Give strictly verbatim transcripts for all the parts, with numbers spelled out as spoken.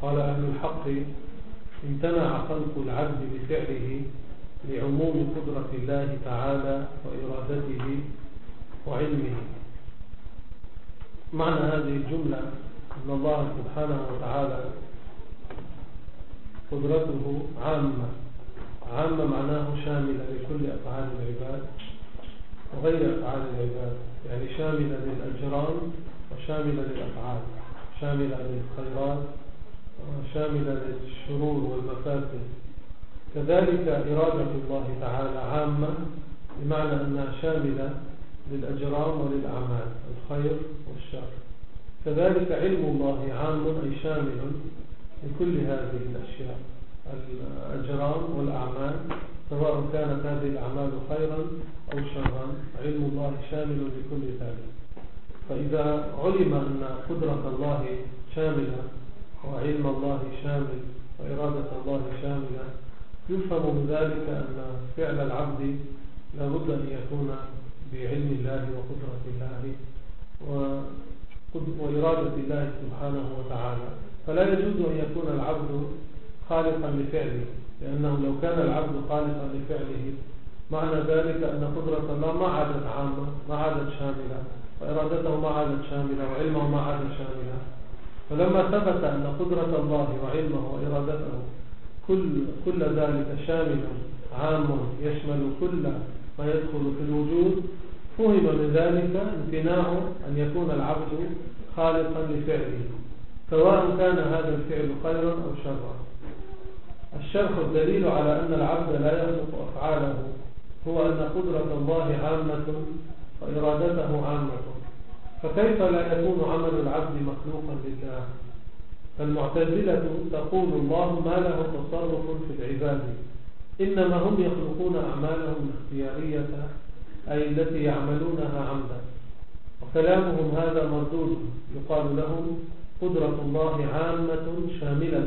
قال أهل الحق امتنع خلق العبد بفعله لعموم قدرة الله تعالى وإرادته وعلمه. معنى هذه الجملة أن الله سبحانه وتعالى قدرته عامة، عامة معناه شاملة لكل أفعال العباد وغير أفعال العباد، يعني شاملة للأجرام وشاملة للأفعال، شاملة للخيرات وشاملة للشرور والمفاسد. كذلك إرادة الله تعالى عامة بمعنى أنها شاملة للأجرام وللأعمال، الخير والشر. كذلك علم الله عام أي شامل لكل هذه الأشياء، الأجرام والأعمال، سواء كانت هذه الأعمال خيرا أو شرا، علم الله شامل لكل ذلك. فإذا علم أن قدرة الله شاملة وعلم الله شامل وإرادة الله شاملة، يفهم من ذلك أن فعل العبد لا بد أن يكون بعلم الله وقدرة الله وإرادة الله سبحانه وتعالى. فلا يجوز أن يكون العبد خالقا لفعله، لأنه لو كان العبد خالقا لفعله معنى ذلك أن قدرة الله ما عادت عامة، ما عادت شاملة، وإرادته ما عادت شاملة، وعلمه ما عادت شاملة. فلما ثبت أن قدرة الله وعلمه وإرادته كل, كل ذلك شامل عام يشمل كل ما يدخل في الوجود، فهم من ذلك امتناع أن يكون العبد خالقا لفعله، سواء كان هذا الفعل خيرا أو شرا. الشرح الدليل على أن العبد لا يخلق أفعاله هو أن قدرة الله عامة وإرادته عامة، فكيف لا يكون عمل العبد مخلوقا لله؟ فالمعتزلة تقول الله ما له تصرف في العباد، إنما هم يخلقون أعمالهم الاختيارية أي التي يعملونها عمدا، وكلامهم هذا مردود. يقال لهم قدرة الله عامة شاملة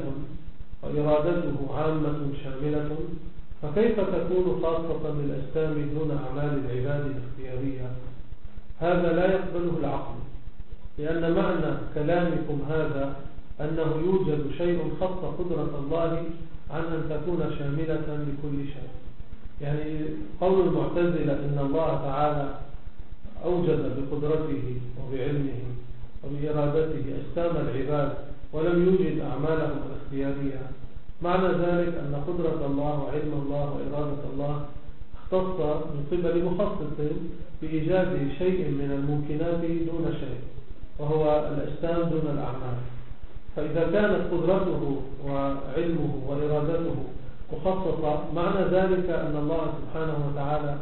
وإرادته عامة شاملة، فكيف تكون خاصة بالأجسام دون أعمال العباد الاختيارية؟ هذا لا يقبله العقل، لأن معنى كلامكم هذا أنه يوجد شيء خص قدرة الله عن أن تكون شاملة لكل شيء. يعني قول المعتزلة إن الله تعالى أوجد بقدرته وبعلمه وبإرادته أجسام العباد ولم يوجد أعمالهم الاختيارية، معنى ذلك أن قدرة الله وعلم الله وإرادة الله اختص من قبل مخصص بإيجاد شيء من الممكنات دون شيء، وهو الأجسام دون الأعمال. فإذا كانت قدرته وعلمه وإرادته مخصصة، معنى ذلك أن الله سبحانه وتعالى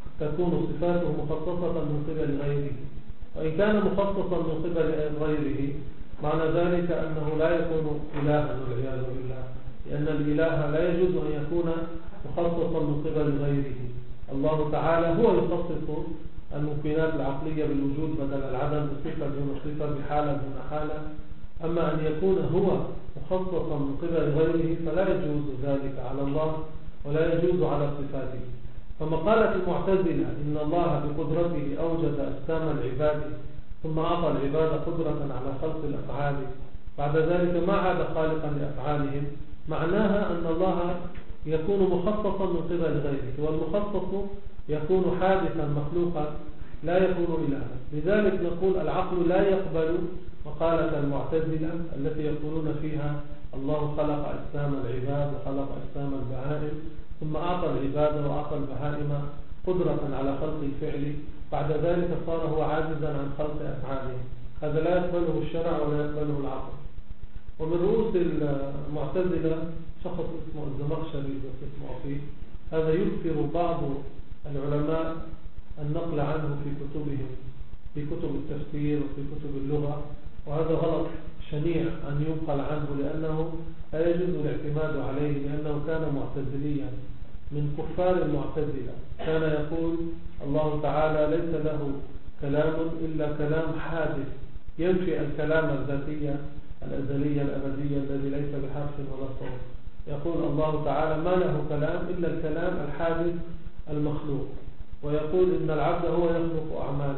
تكون صفاته مخصصة من قبل غيره، وإن كان مخصصا من قبل غيره معنى ذلك أنه لا يكون إلها والعياذ بالله، لأن الإله لا يجوز أن يكون مخصصا من قبل غيره. الله تعالى هو يخصص الممكنات العقلية بالوجود بدل العدم، بصفة دون صفة، بحالة دون حالة. أما أن يكون هو مخصصا من قبل غيره فلا يجوز ذلك على الله ولا يجوز على صفاته. فمقالة المعتزلة إن الله بقدرته أوجد أجسام العباد ثم أعطى العباد قدرة على خلق الأفعال، بعد ذلك ما عاد خالقا لأفعالهم، معناها أن الله يكون مخصصا من قبل غيره، والمخصص يكون حادثا مخلوقا لا يكون إلها. لذلك نقول العقل لا يقبل مقالة المعتزلة التي يقولون فيها الله خلق أجسام العباد وخلق أجسام البهائم ثم أعطى العباد وأعطى البهائم قدرة على خلق الفعل، بعد ذلك صار هو عاجزا عن خلق أفعاله. هذا لا يقبله الشرع ولا يقبله العقل. ومن رؤوس المعتزلة شخص اسمه الزمخشري اسمه عطيف، هذا يكثر بعض العلماء النقل عنه في كتبهم، في كتب التفسير وفي كتب اللغة، وهذا غلط شنيع أن ينقل عنه، لأنه لا يجوز الاعتماد عليه، لأنه كان معتزليا من كفار المعتزلة. كان يقول الله تعالى ليس له كلام إلا كلام حادث ينفي الكلام الذاتي الأزلي الأبدي الذي ليس بحرف ولا صوت. يقول الله تعالى ما له كلام إلا الكلام الحادث المخلوق، ويقول إن العبد هو يخلق أعماله.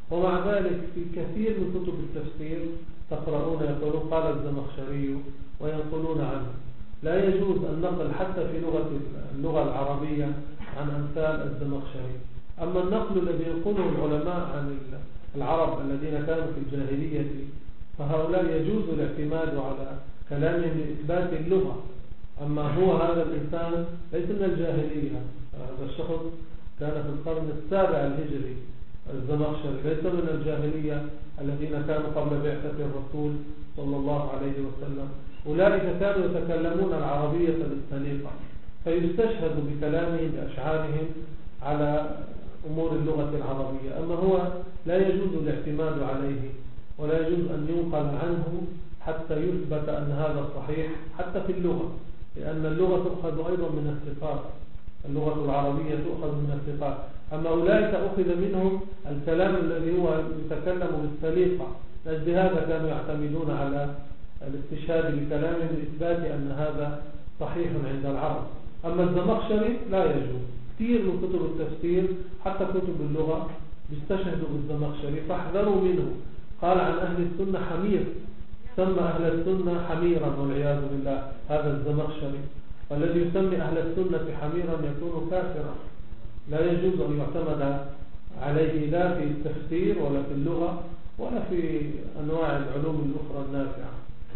ومع ذلك في كثير من كتب التفسير تقرؤون يقولون قال الزمخشري وينقلون عنه. لا يجوز النقل حتى في لغة اللغة العربية عن أمثال الزمخشري. أما النقل الذي ينقله العلماء عن العرب الذين كانوا في الجاهلية فهؤلاء يجوز الاعتماد على كلامهم لإثبات اللغة. أما هو هذا الإنسان ليس من الجاهلية، هذا الشخص كان في القرن السابع الهجري الزمخشري، ليس من الجاهلية الذين كانوا قبل بعثة الرسول صلى الله عليه وسلم. أولئك كانوا يتكلمون العربية السليقة فيستشهد بكلامهم بأشعارهم على أمور اللغة العربية. أما هو لا يجوز الاعتماد عليه ولا يجوز أن ينقل عنه حتى يثبت أن هذا صحيح حتى في اللغة، لأن اللغة تؤخذ أيضا من الثقات، اللغة العربية تؤخذ من الثقات. أما أولئك أخذ منهم الكلام الذي هو يتكلم بالسليقة، لأجل هذا كانوا يعتمدون على الاستشهاد بكلامهم لإثبات أن هذا صحيح عند العرب. أما الزمخشري لا يجوز. كثير من كتب التفسير حتى كتب اللغة بيستشهدوا بالزمخشري فاحذروا منه. قال عن أهل السنة حمير، سمى أهل السنة حميرا والعياذ بالله هذا الزمخشري. والذي يسمي أهل السنة حميرا يكون كافرا، لا يجوز أن يعتمد عليه لا في التفسير ولا في اللغة ولا في أنواع العلوم الأخرى النافعة.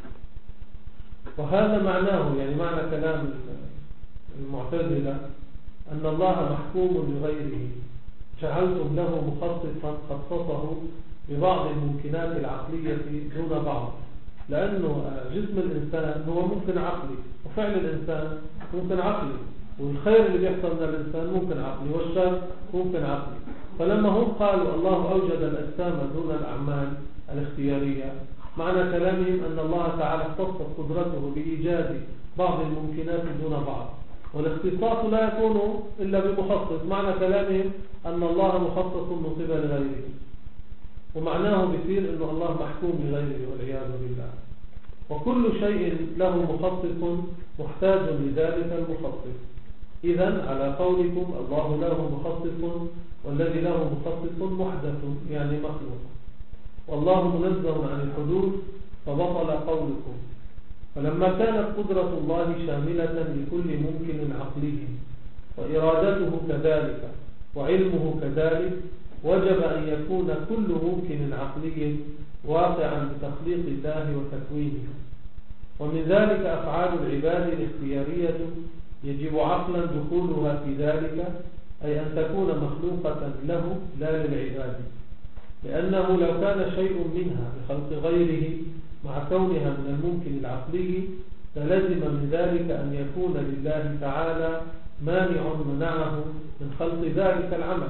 وهذا معناه، يعني معنى كلام المعتزلة أن الله محكوم بغيره، جعلتم له مخصصا خصصه ببعض الممكنات العقلية دون بعض، لأنه جسم الإنسان هو ممكن عقلي، وفعل الإنسان ممكن عقلي، والخير اللي بيحصل من الإنسان ممكن عقلي، والشر ممكن عقلي. فلما هم قالوا الله أوجد الأجسام دون الأعمال الاختيارية، معنى كلامهم أن الله تعالى اختص قدرته بإيجاد بعض الممكنات دون بعض، والاختصاص لا يكون إلا بمخصص. معنى كلامهم أن الله مخصص من قبل غيره، ومعناه بيصير أن الله محكوم بغيره والعياذ بالله. وكل شيء له مخصص محتاج لذلك المخصص. إذن على قولكم الله له مخصص، والذي له مخصص محدث يعني مخلوق، والله منزه عن الحدوث فبطل قولكم. فلما كانت قدرة الله شاملة لكل ممكن عقلي وإرادته كذلك وعلمه كذلك، وجب أن يكون كل ممكن عقلي واقعا بتخليق الله وتكوينه. ومن ذلك أفعال العباد الاختيارية يجب عقلا دخولها في ذلك، أي أن تكون مخلوقة له لا للعباد، لأنه لو كان شيء منها بخلق غيره مع كونها من الممكن العقلي فلزم من ذلك أن يكون لله تعالى مانع منعه من خلق ذلك العمل،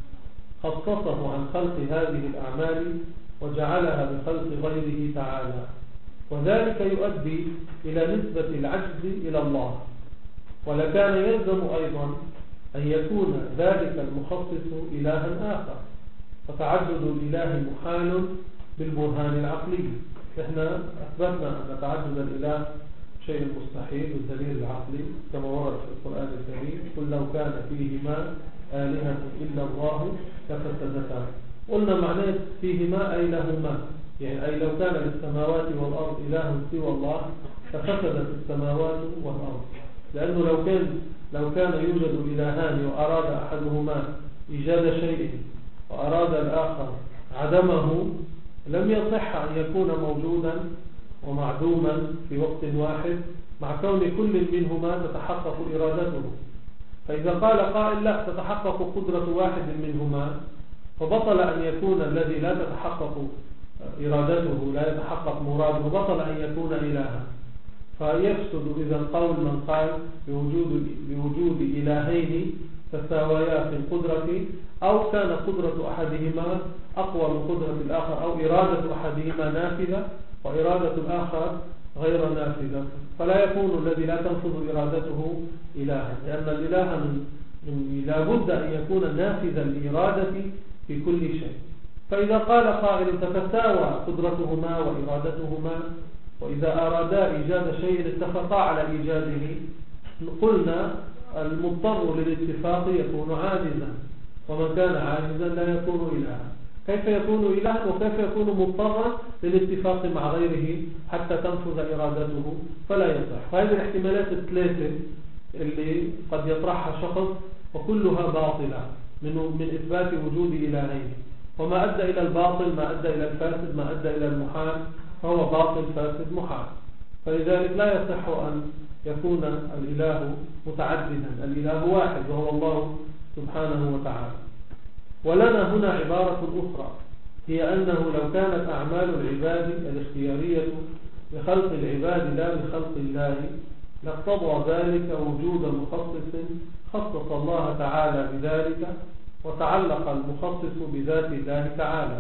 خصصه عن خلق هذه الأعمال وجعلها بخلق غيره تعالى، وذلك يؤدي إلى نسبة العجز إلى الله. ولكان يلزم أيضا أن يكون ذلك المخصص إلها آخر، فتعدد الإله محال بالبرهان العقلي. إحنا أثبتنا أن تعدد الإله شيء مستحيل بالدليل العقلي كما ورد في القرآن الكريم: قل لو كان فيهما آلهة إلا الله لفسدتا. قلنا معناه فيهما أي لهما، يعني أي لو كان للسماوات والأرض إله سوى الله لفسدت السماوات والأرض، لأنه لو كان لو كان يوجد إلهان وأراد أحدهما إيجاد شيء وأراد الآخر عدمه لم يصح أن يكون موجودا ومعدوما في وقت واحد، مع كون كل منهما تتحقق إرادته. فإذا قال قائل لا تتحقق قدرة واحد منهما، فبطل أن يكون الذي لا تتحقق إرادته لا يتحقق مراده، بطل أن يكون إلها. فيفسد إذا قول من قال بوجود, بوجود إلهين تساويا في القدرة، أو كان قدرة أحدهما أقوى من قدرة الآخر، أو إرادة أحدهما نافذة وإرادة الآخر غير نافذة، فلا يكون الذي لا تنفذ إرادته إلها، لأن الإله من من لا بد أن يكون نافذا الإرادة في كل شيء. فإذا قال قائل تتساوى قدرتهما وإرادتهما، وإذا أرادا إيجاد شيء اتفقا على إيجاده، قلنا المضطر للاتفاق يكون عاجزا، ومن كان عاجزا لا يكون إلها. كيف يكون إلها وكيف يكون مضطرا للاتفاق مع غيره حتى تنفذ إرادته؟ فلا يصح. وهذه الاحتمالات الثلاثة اللي قد يطرحها شخص وكلها باطلة من من إثبات وجود إلهين، وما أدى إلى الباطل ما أدى إلى الفاسد ما أدى إلى المحال فهو باطل فاسد محال. فلذلك لا يصح أن يكون الإله متعددا، الإله واحد وهو الله سبحانه وتعالى. ولنا هنا عبارة أخرى، هي أنه لو كانت أعمال العباد الاختيارية بخلق العباد لا بخلق الله لاقتضى ذلك وجود مخصص خصص الله تعالى بذلك، وتعلق المخصص بذات الله تعالى.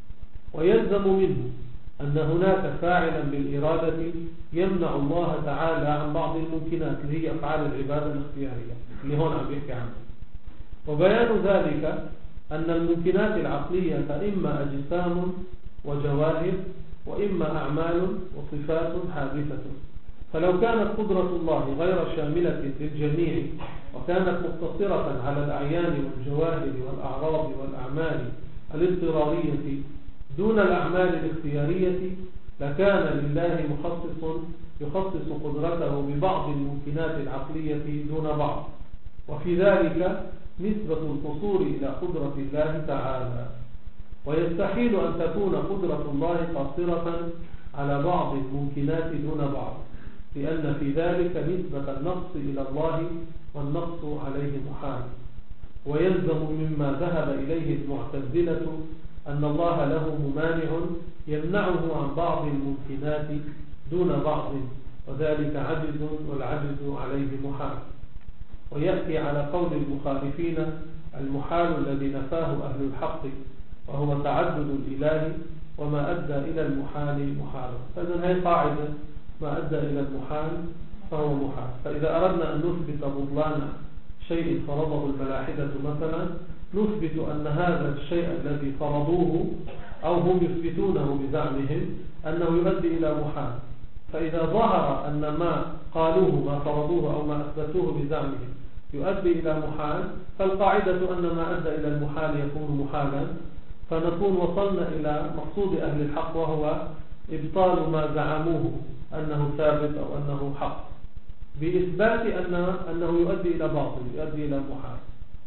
ويلزم منه أن هناك فاعلا بالإرادة يمنع الله تعالى عن بعض الممكنات اللي هي أفعال العبادة الاختيارية اللي هون عم بيحكي عنها. وبيان ذلك أن الممكنات العقلية إما أجسام وجواهر وإما أعمال وصفات حادثة. فلو كانت قدرة الله غير شاملة للجميع وكانت مقتصرة على الأعيان والجواهر والأعراض والأعمال الاضطرارية دون الأعمال الاختيارية لكان لله مخصص يخصص قدرته ببعض الممكنات العقلية دون بعض، وفي ذلك نسبة القصور إلى قدرة الله تعالى. ويستحيل أن تكون قدرة الله قاصرة على بعض الممكنات دون بعض، لأن في ذلك نسبة النقص إلى الله والنقص عليه محال. ويلزم مما ذهب إليه المعتزلة أن الله له ممانع يمنعه عن بعض الممكنات دون بعض، وذلك عجز والعجز عليه محال. ويأتي على قول المخالفين المحال الذي نفاه أهل الحق وهو تعدد الإله، وما أدى إلى المحال محال. فإذن هذه قاعدة، ما أدى إلى المحال فهو محال. فإذا أردنا أن نثبت بطلان شيء فرضه الملاحدة مثلا نثبت أن هذا الشيء الذي فرضوه أو هم يثبتونه بزعمهم أنه يؤدي إلى محال. فإذا ظهر أن ما قالوه ما فرضوه أو ما أثبتوه بزعمهم يؤدي إلى محال، فالقاعدة أن ما أدى إلى المحال يكون محالا، فنكون وصلنا إلى مقصود أهل الحق وهو إبطال ما زعموه أنه ثابت أو أنه حق بإثبات أن أنه يؤدي إلى باطل يؤدي إلى محال.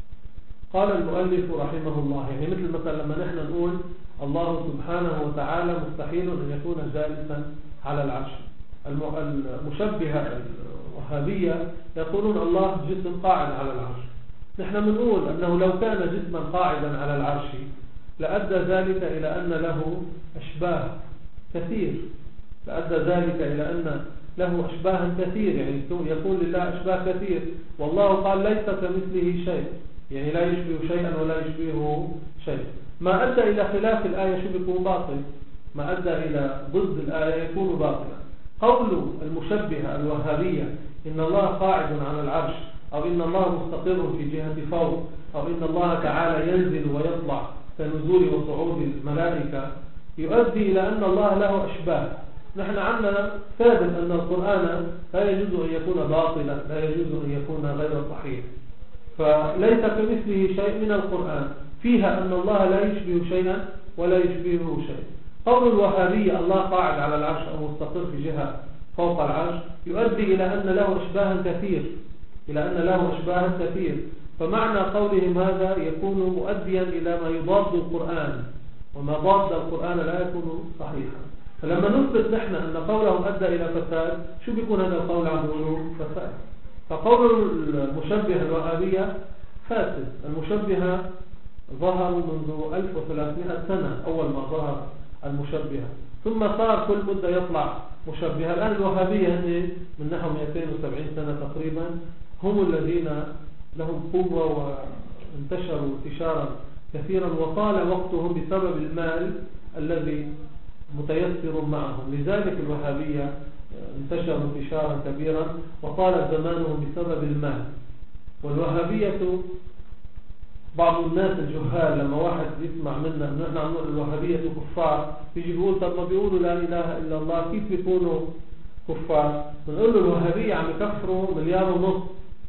قال المؤلف رحمه الله، يعني مثل مثلا لما نحن نقول الله سبحانه وتعالى مستحيل أن يكون جالسا على العرش، المشبهة الوهابية يقولون الله جسم قاعد على العرش. نحن بنقول أنه لو كان جسما قاعدا على العرش لأدى ذلك إلى أن له أشباه كثير، لأدى ذلك إلى أن له أشباه كثير، يعني يكون لله أشباه كثير، والله قال ليس كمثله شيء، يعني لا يشبه شيئا ولا يشبهه شيء. ما أدى إلى خلاف الآية شو بيكون باطل، ما أدى إلى ضد الآية يكون باطلا. قول المشبهة الوهابية إن الله قاعد على العرش، أو إن الله مستقر في جهة فوق، أو إن الله تعالى ينزل ويطلع كنزول وصعود الملائكة، يؤدي إلى أن الله له أشباه. نحن عندنا ثابت أن القرآن لا يجوز أن يكون باطلا، لا يجوز أن يكون غير صحيح، فليس كمثله شيء من القرآن فيها أن الله لا يشبه شيئا ولا يشبهه شيء. قول الوهابية الله قاعد على العرش أو مستقر في جهة فوق العرش يؤدي إلى أن له أشباه كثير، إلى أن له أشباه كثير، فمعنى قولهم هذا يكون مؤديا إلى ما يضاد القرآن، وما ضاد القرآن لا يكون صحيحا. فلما نثبت نحن أن قولهم أدى إلى فساد، شو بيكون هذا القول عن ظهور فساد؟ فقول المشبهة الوهابية فاسد. المشبهة ظهروا منذ ألف وثلاثمائة سنة أول ما ظهر المشبهة، ثم صار كل مدة يطلع مشبهة. الآن الوهابية هن من نحو مئتين وسبعين سنة تقريبا هم الذين لهم قوة وانتشروا انتشارا كثيرا، وطال وقتهم بسبب المال الذي متيسر معهم. لذلك الوهابية انتشروا انتشارا كبيرا وطال زمانهم بسبب المال. والوهابية بعض الناس الجهال لما واحد يسمع منا أن نحن نقول الوهابية كفار يجي يقول طب ما بيقولوا لا إله إلا الله كيف بيكونوا كفار؟ بنقول له الوهابية عم يكفروا مليار ونص،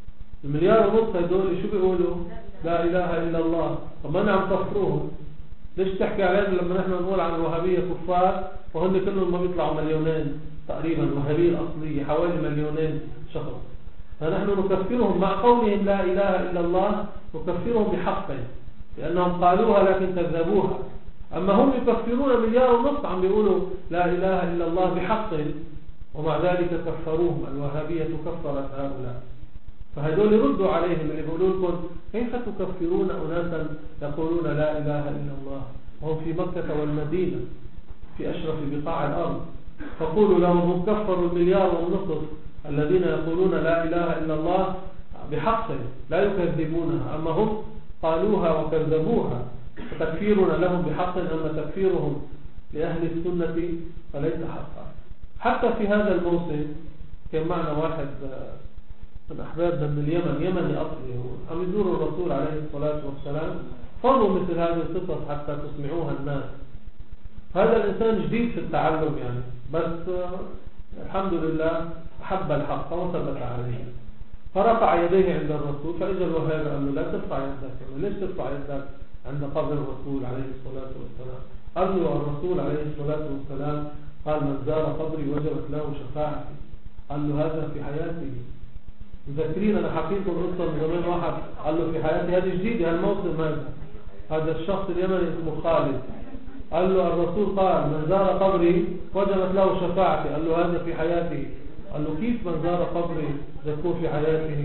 المليار ونص هدول شو بيقولوا؟ لا إله إلا الله. طب ما أنا عم كفروهم، ليش تحكي علينا لما نحن نقول عن الوهابية كفار وهن كلهم ما بيطلعوا مليونين تقريبا؟ الوهابية الأصلية حوالي مليونين شخص، فنحن نكفرهم مع قولهم لا إله إلا الله، نكفرهم بحقهم لأنهم قالوها لكن كذبوها. أما هم يكفرون مليار ونصف عم بيقولوا لا إله إلا الله بحقهم، ومع ذلك كفروهم. الوهابية كفرت هؤلاء. فهدول يردوا عليهم اللي بيقولوا لكم كيف تكفرون أناسا يقولون لا إله إلا الله وهم في مكة والمدينة في أشرف بقاع الأرض؟ فقولوا لهم هم كفروا المليار ونصف الذين يقولون لا إله إلا الله بحقهم لا يكذبونها، أما هم قالوها وكذبوها، فتكفيرنا لهم بحق، أما تكفيرهم لأهل السنة فليس حقا. حتى في هذا الموسم كان معنا واحد من أحبابنا من اليمن، يمني أصلي، عم يزور الرسول عليه الصلاة والسلام، فضوا مثل هذه القصص حتى تسمعوها الناس. هذا الإنسان جديد في التعلم يعني، بس الحمد لله أحب الحق وثبت عليه، فرفع يديه عند الرسول، فإجا الوهابي قال له لا ترفع يدك. ليش ترفع يدك عند قبر الرسول عليه الصلاة والسلام؟ قال له الرسول عليه الصلاة والسلام قال من زار قبري وجبت له شفاعتي. قال له هذا في حياته. مذكرين أنا حكيتكم قصة من زمان، واحد قال له في حياتي، هذه جديدة هالموسم هذا. هذا الشخص اليمني اسمه خالد، قال له الرسول قال من زار قبري وجبت له شفاعتي. قال له هذا في حياته. قال له كيف من زار قبري تكون في حياته؟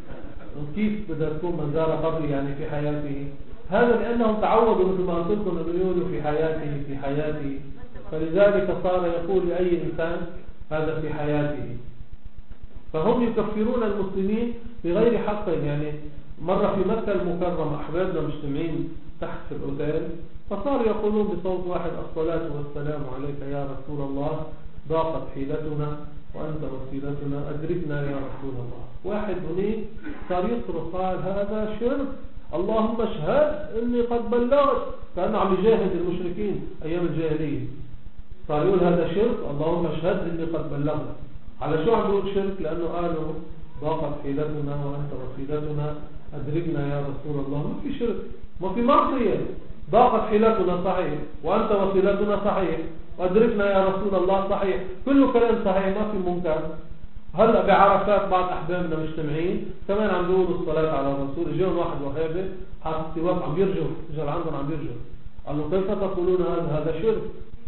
كيف بدها تكون من زار قبري يعني في حياته؟ هذا لأنهم تعودوا مثل ما قلت لكم أن يقولوا في حياته في حياته، فلذلك صار يقول لأي إنسان هذا في حياته. فهم يكفرون المسلمين بغير حق. يعني مرة في مكة المكرمة أحبابنا مجتمعين تحت في الأوتيل، فصار يقولون بصوت واحد الصلاة والسلام عليك يا رسول الله، ضاقت حيلتنا وأنت وسيلتنا، أدركنا يا رسول الله. واحد هناك صار يصرخ قال هذا شرك، اللهم اشهد إني قد بلغت، كأنه عم يجاهد المشركين أيام الجاهلية. صار يقول هذا شرك، اللهم اشهد إني قد بلغت. على شو عم يقول شرك؟ لأنه قالوا ضاقت حيلتنا وأنت وسيلتنا، أدركنا يا رسول الله. ما في شرك، ما في معصية. ضاقت حيلتنا صحيح، وأنت وسيلتنا صحيح، وأدركنا يا رسول الله صحيح، كله كلام صحيح، ما في منكر. هلأ بعرفات بعض أحبابنا مجتمعين كمان عم بيقولوا الصلاة على الرسول. اجاهم واحد وهابي حاط سواك عم يرجف، اجا لعندهم عم يرجف، قال له كيف تقولون هذا؟ هذا شرك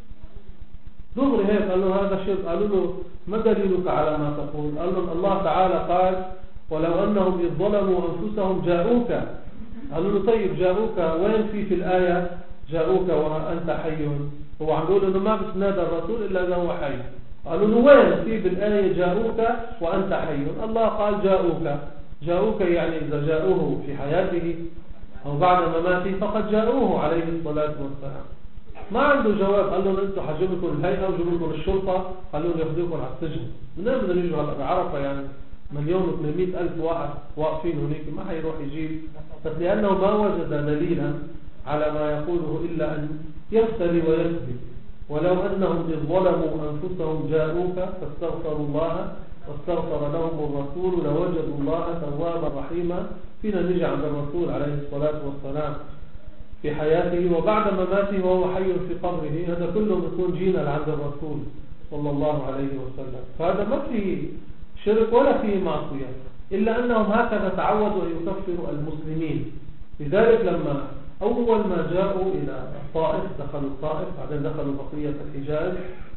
دغري هيك. قال له هذا شرك. قالوا له ما دليلك على ما تقول؟ قال له الله تعالى قال ولو أنهم إذ ظلموا أنفسهم جاءوك. قالوا له طيب جاءوك وين في في الآية جاءوك وأنت حي؟ هو عم بيقول إنه ما بتنادى الرسول إلا إذا هو حي. قالوا له وين في بالآية جاءوك وأنت حي؟ الله قال جاءوك. جاءوك يعني إذا جاءوه في حياته أو بعد مماته فقد جاءوه عليه الصلاة والسلام. ما عنده جواب. قال لهم أنتم حجبكم الهيئة وجبوا لكم الشرطة، قالوا لهم ياخذوكم على السجن. منين بدنا نيجوا هلا بعرفة يعني مليون وثمانمائة ألف واحد واقفين هناك، ما حيروح يجيب. بس لأنه ما وجد دليلا على ما يقوله إلا أن يفتري ويكذب. ولو أنهم إذ ظلموا أنفسهم جاءوك فاستغفروا الله واستغفر لهم الرسول لوجدوا الله توابا رحيما. فينا نجي عند الرسول عليه الصلاة والسلام في حياته وبعد مماته وهو حي في قبره، هذا كله يكون جينا لعند الرسول صلى الله عليه وسلم. فهذا ما فيه شرك ولا فيه معصية، إلا أنهم هكذا تعودوا أن يكفروا المسلمين. لذلك لما أول ما جاءوا إلى الطائف دخلوا الطائف، بعدين دخلوا بقية الحجاز،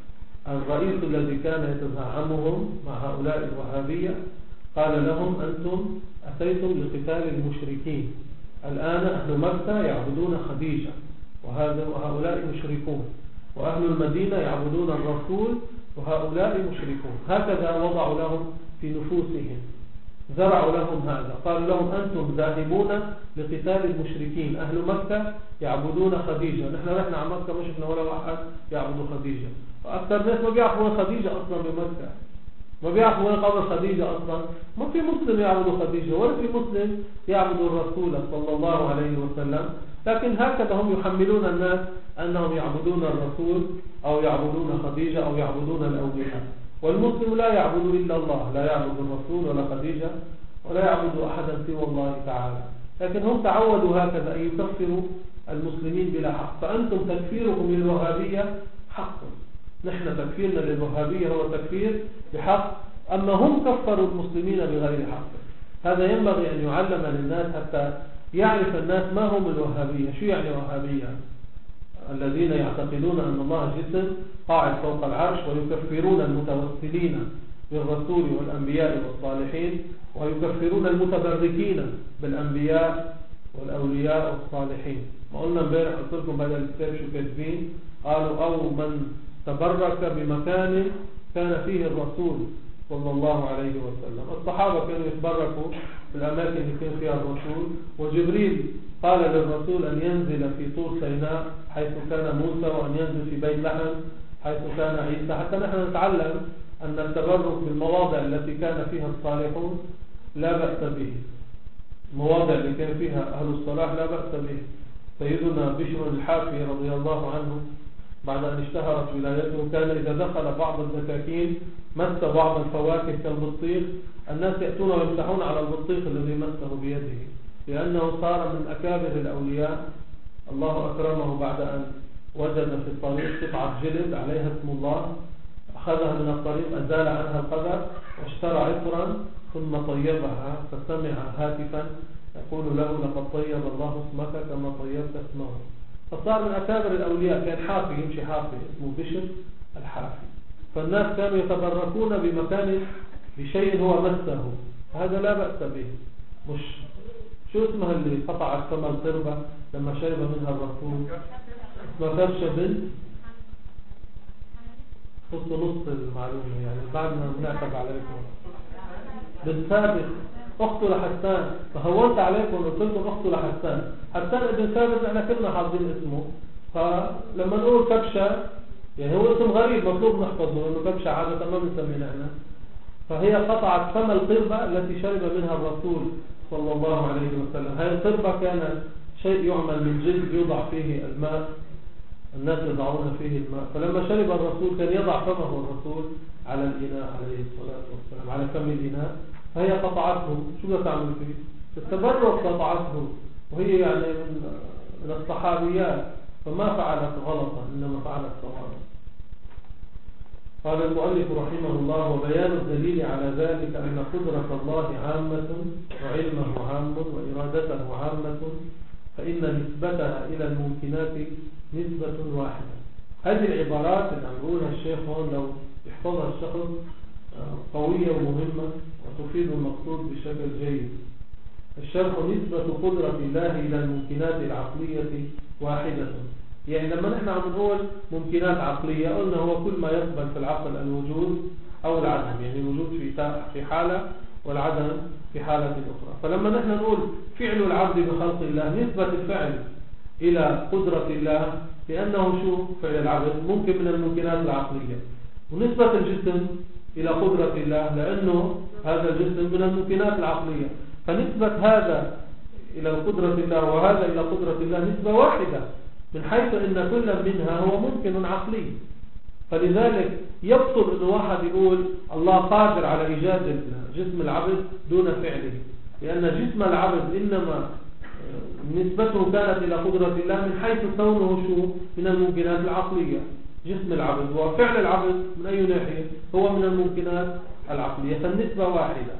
الرئيس الذي كان يتزعمهم مع هؤلاء الوهابية قال لهم أنتم أتيتم لقتال المشركين، الآن أهل مكة يعبدون خديجة وهذا وهؤلاء مشركون، وأهل المدينة يعبدون الرسول وهؤلاء مشركون. هكذا وضعوا لهم في نفوسهم، زرعوا لهم هذا. قالوا لهم أنتم ذاهبون لقتال المشركين، أهل مكة يعبدون خديجة. نحن رحنا على مكة ما شفنا ولا واحد يعبد خديجة، وأكثر ناس ما بيعرفوا خديجة أصلا بمكة، ما بيعرفوا وين قبر خديجة أصلا. ما في مسلم يعبد خديجة ولا في مسلم يعبد الرسول صلى الله عليه وسلم. لكن هكذا هم يحملون الناس أنهم يعبدون الرسول أو يعبدون خديجة أو يعبدون الأولياء. والمسلم لا يعبد إلا الله، لا يعبد الرسول ولا خديجة ولا يعبد أحدا سوى الله تعالى. لكن هم تعودوا هكذا أن يكفروا المسلمين بلا حق. فأنتم تكفيركم للوهابية حق، نحن تكفيرنا للوهابية هو تكفير بحق، أما هم كفروا المسلمين بغير حق. هذا ينبغي أن يعلم للناس حتى يعرف الناس ما هم الوهابية. شو يعني وهابية؟ الذين يعتقدون أن الله جسم قاعد فوق العرش، ويكفرون المتوسلين بالرسول والأنبياء والصالحين، ويكفرون المتبركين بالأنبياء والأولياء والصالحين. ما قلنا امبارح قلت لكم بدل الكتاب شو كاتبين؟ قالوا أو من تبرك بمكان كان فيه الرسول صلى الله عليه وسلم. الصحابة كانوا يتبركوا في الأماكن اللي كان فيها الرسول، وجبريل قال للرسول أن ينزل في طور سيناء حيث كان موسى، وأن ينزل في بيت لحم حيث كان عيسى، حتى نحن نتعلم أن التبرك بالمواضع التي كان فيها الصالحون لا بأس به. المواضع اللي كان فيها أهل الصلاح لا بأس به. سيدنا بشر الحافي رضي الله عنه بعد أن اشتهرت ولايته كان إذا دخل بعض الدكاكين مس بعض الفواكه كالبطيخ، الناس يأتون ويمسحون على البطيخ الذي مسه بيده، لأنه صار من أكابر الأولياء. الله أكرمه بعد أن وجد في الطريق قطعة جلد عليها اسم الله، أخذها من الطريق أزال عنها القدر واشترى عطرا ثم طيبها، فسمع هاتفا يقول له لقد طيب الله اسمك كما طيبت اسمه، فصار من أكابر الأولياء. كان حافي يمشي حافي اسمه بشر الحافي. فالناس كانوا يتبركون بمكان بشيء هو مسه، هذا لا بأس به. مش شو اسمها اللي قطعت فم القربة لما شرب منها الرسول؟ اسمها فرشة بنت خص نص المعلومة يعني بعد ما نعتب عليكم. بنت ثابت أخته لحسان، فهونت عليكم وقلت لكم أخته لحسان. حسان ابن ثابت احنا كلنا حافظين اسمه، فلما نقول كبشة يعني هو اسم غريب مطلوب نحفظه، لأنه كبشة عادة ما بنسميه نحن. فهي قطعت فم القربة التي شرب منها الرسول صلى الله عليه وسلم. هذه القربة كانت شيء يعمل من جلد يوضع فيه الماء، الناس يضعون فيه الماء، فلما شرب الرسول كان يضع فمه الرسول على الإناء عليه الصلاة والسلام، على فم الإناء، فهي قطعته. شو بدها تعمل فيه؟ التبرك قطعته، وهي يعني من, من الصحابيات، فما فعلت غلطا إنما فعلت صوابا. قال المؤلف رحمه الله: وبيان الدليل على ذلك أن قدرة الله عامة وعلمه عام وإرادته عامة، فإن نسبتها إلى الممكنات نسبة واحدة. هذه العبارات اللي عم يقولها الشيخ هون لو يحفظها الشخص قوية ومهمة وتفيد المقصود بشكل جيد. الشرح: نسبة قدرة الله إلى الممكنات العقلية واحدة. يعني لما نحن عم نقول ممكنات عقلية قلنا هو كل ما يقبل في العقل الوجود أو العدم، يعني الوجود في في حالة والعدم في حالة أخرى. فلما نحن نقول فعل العبد بخلق الله، نسبة الفعل إلى قدرة الله، لأنه شو فعل العبد ممكن من الممكنات العقلية، ونسبة الجسم إلى قدرة الله لأنه هذا الجسم من الممكنات العقلية. فنسبة هذا إلى قدرة الله وهذا إلى قدرة الله نسبة واحدة، من حيث أن كل منها هو ممكن عقلي. فلذلك يبطل أن واحد يقول الله قادر على إيجاد جسم العبد دون فعله، لأن جسم العبد إنما نسبته كانت إلى قدرة الله من حيث كونه شو من الممكنات العقلية جسم العبد، وفعل العبد من أي ناحية هو من الممكنات العقلية. فالنسبة واحدة،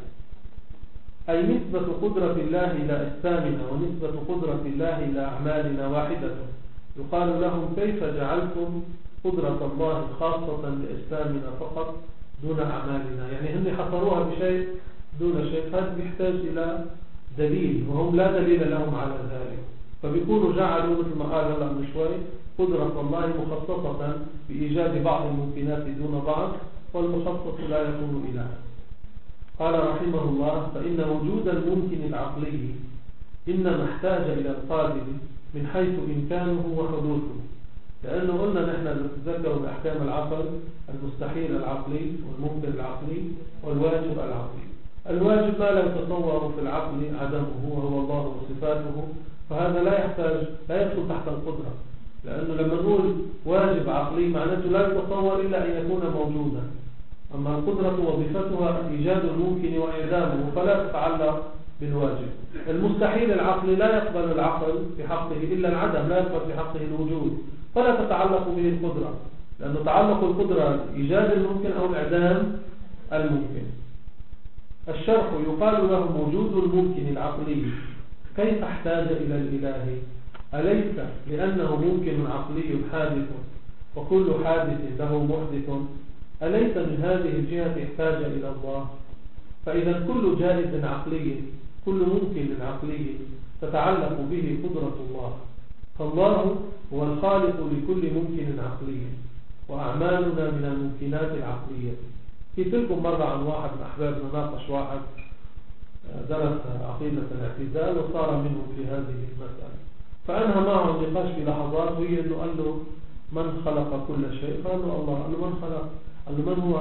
أي نسبة قدرة الله إلى أجسامنا ونسبة قدرة الله إلى أعمالنا واحدة. يقال لهم: كيف جعلتم قدرة الله خاصة لأجسامنا فقط دون أعمالنا؟ يعني هم حصروها بشيء دون شيء. هذا يحتاج إلى دليل، وهم لا دليل لهم على ذلك، فبيكونوا جعلوا مثل ما قال هلا من شوي قدرة الله مخصصة بإيجاد بعض الممكنات دون بعض، والمخصص لا يكون إلها. قال رحمه الله: فإن وجود الممكن العقلي إنما احتاج إلى القادر من حيث إمكانه وحدوثه، لأنه قلنا نحن نتذكر بأحكام العقل المستحيل العقلي والممكن العقلي والواجب العقلي. الواجب ما لا يتصور في العقل عدمه وهو الله وصفاته، فهذا لا يحتاج لا يدخل تحت القدرة، لأنه لما نقول واجب عقلي معناته لا يتصور إلا أن يكون موجودا. أما القدرة وظيفتها إيجاد الممكن وإعدامه، فلا تتعلق بالواجب. المستحيل العقلي لا يقبل العقل في حقه إلا العدم، لا يقبل في حقه الوجود، فلا تتعلق به القدرة، لأنه تعلق القدرة إيجاد الممكن أو إعدام الممكن. الشرح يقال له وجود الممكن العقلي كيف احتاج إلى الإله؟ أليس لأنه ممكن عقلي حادث وكل حادث له محدث؟ أليس من هذه الجهة احتاج إلى الله؟ فإذا كل جائز عقلي، كل ممكن عقلي تتعلق به قدرة الله، فالله هو الخالق لكل ممكن عقلي، وأعمالنا من الممكنات العقلية. في تلكم مرة عن واحد من أحبابنا ناقش واحد درس عقيدة الاعتزال وصار منه في هذه المسألة، فأنهى معه النقاش في لحظات، وهي أنه قال له من خلق كل شيء؟ قال له الله. قال له من خلق؟ قال له من هو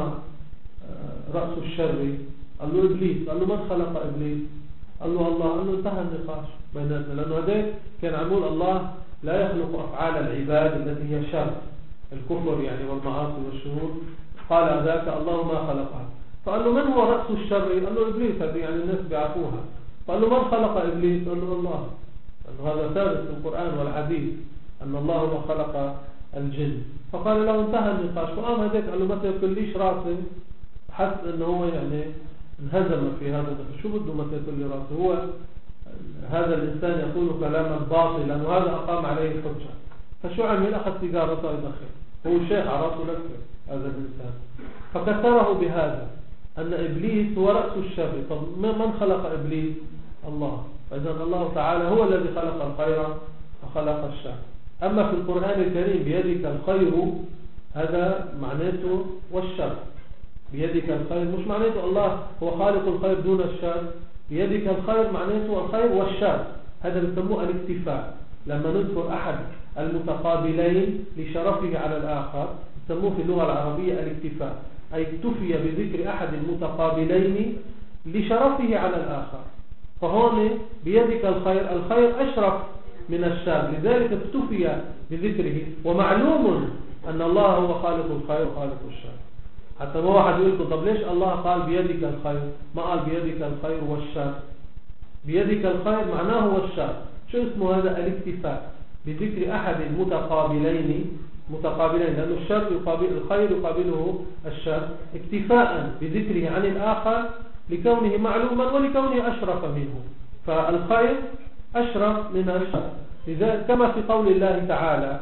رأس الشر؟ قال له إبليس. قال له من خلق إبليس؟ قال له الله. قال له انتهى النقاش بيناتنا، لأنه هذا كان عمول الله لا يخلق أفعال العباد التي هي شر، الكفر يعني والمعاصي والشرور، قال ذاك الله ما خلقها. فقال له من هو رأس الشر؟ قال له إبليس، هذه يعني الناس بيعرفوها. قال له من خلق إبليس؟ قال له الله. أنه هذا ثابت في القرآن والحديث أن الله هو خلق الجن. فقال له انتهى النقاش. فقام هذاك قال له ما تاكليش راسي، حس أنه هو يعني انهزم في هذا النقاش. شو بده ما تاكل راسي؟ هو هذا الإنسان يقول كلاما باطلا وهذا أقام عليه الحجة. فشو عمل؟ أخذ سيجارته يدخن، هو شيخ على راسه لفه هذا الإنسان، فكسره بهذا أن إبليس هو رأس الشر. طب من خلق إبليس؟ الله. فإذن الله تعالى هو الذي خلق الخير وخلق الشر. أما في القرآن الكريم بيدك الخير، هذا معناته والشر. بيدك الخير مش معناته الله هو خالق الخير دون الشر، بيدك الخير معناته الخير والشر. هذا بيسموه الاكتفاء. لما نذكر أحد المتقابلين لشرفه على الآخر يسموه في اللغة العربية الاكتفاء، أي اكتفي بذكر أحد المتقابلين لشرفه على الآخر. فهون بيدك الخير، الخير أشرف من الشر، لذلك اكتفي بذكره. ومعلوم أن الله هو خالق الخير وخالق الشر. حتى ما واحد يقول طب ليش الله قال بيدك الخير ما قال بيدك الخير والشر؟ بيدك الخير معناه هو الشر. شو اسمه هذا؟ الاكتفاء بذكر أحد المتقابلين، متقابلين لأن الشر يقابل الخير يقابله الشر، اكتفاء بذكره عن الآخر لكونه معلوما ولكونه أشرف منه. فالخير أشرف من الشر. لذلك كما في قول الله تعالى